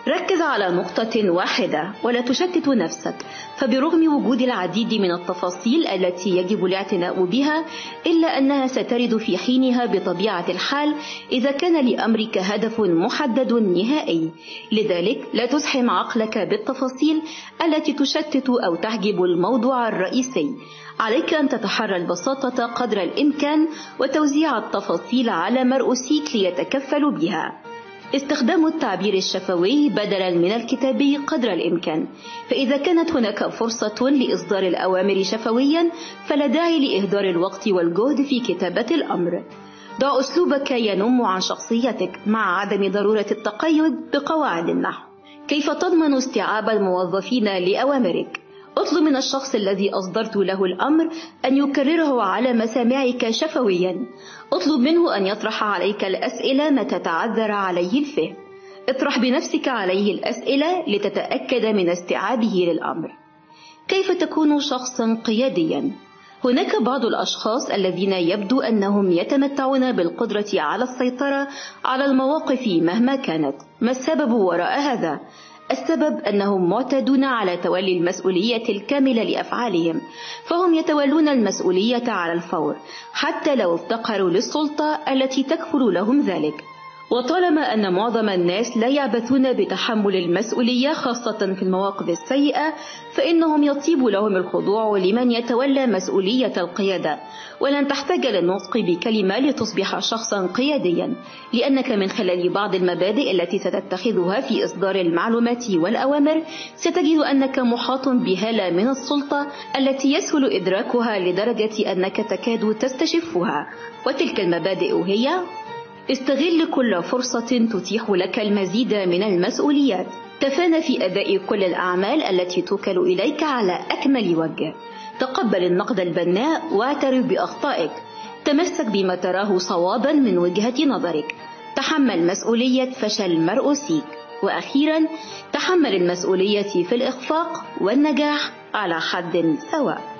ركز على نقطة واحدة ولا تشتت نفسك، فبرغم وجود العديد من التفاصيل التي يجب الاعتناء بها إلا أنها سترد في حينها بطبيعة الحال إذا كان لأمرك هدف محدد نهائي. لذلك لا تزحم عقلك بالتفاصيل التي تشتت أو تحجب الموضوع الرئيسي. عليك أن تتحرى البساطة قدر الإمكان وتوزيع التفاصيل على مرؤوسيك ليتكفلوا بها. استخدام التعبير الشفوي بدلا من الكتابي قدر الإمكان، فإذا كانت هناك فرصة لإصدار الأوامر شفويا فلا داعي لإهدار الوقت والجهد في كتابة الأمر. ضع أسلوبك ينم عن شخصيتك مع عدم ضرورة التقيد بقواعد النحو. كيف تضمن استيعاب الموظفين لأوامرك؟ اطلب من الشخص الذي أصدرت له الأمر أن يكرره على مسامعك شفويا. اطلب منه أن يطرح عليك الأسئلة متى تعذر عليه الفهم. اطرح بنفسك عليه الأسئلة لتتأكد من استيعابه للأمر. كيف تكون شخصا قياديا؟ هناك بعض الأشخاص الذين يبدو أنهم يتمتعون بالقدرة على السيطرة على المواقف مهما كانت. ما السبب وراء هذا؟ السبب أنهم معتادون على تولي المسؤولية الكاملة لأفعالهم، فهم يتولون المسؤولية على الفور حتى لو افتقروا للسلطة التي تكفل لهم ذلك. وطالما أن معظم الناس لا يعبثون بتحمل المسؤولية خاصة في المواقف السيئة، فإنهم يطيب لهم الخضوع لمن يتولى مسؤولية القيادة. ولن تحتاج للنطق بكلمة لتصبح شخصا قياديا، لأنك من خلال بعض المبادئ التي ستتخذها في إصدار المعلومات والأوامر ستجد أنك محاط بهالة من السلطة التي يسهل إدراكها لدرجة أنك تكاد تستشفها. وتلك المبادئ هي: استغل كل فرصة تتيح لك المزيد من المسؤوليات. تفانى في أداء كل الأعمال التي توكل إليك على أكمل وجه. تقبل النقد البناء واعترف بأخطائك. تمسك بما تراه صوابا من وجهة نظرك. تحمل مسؤولية فشل مرؤوسيك. وأخيرا تحمل المسؤولية في الإخفاق والنجاح على حد سواء.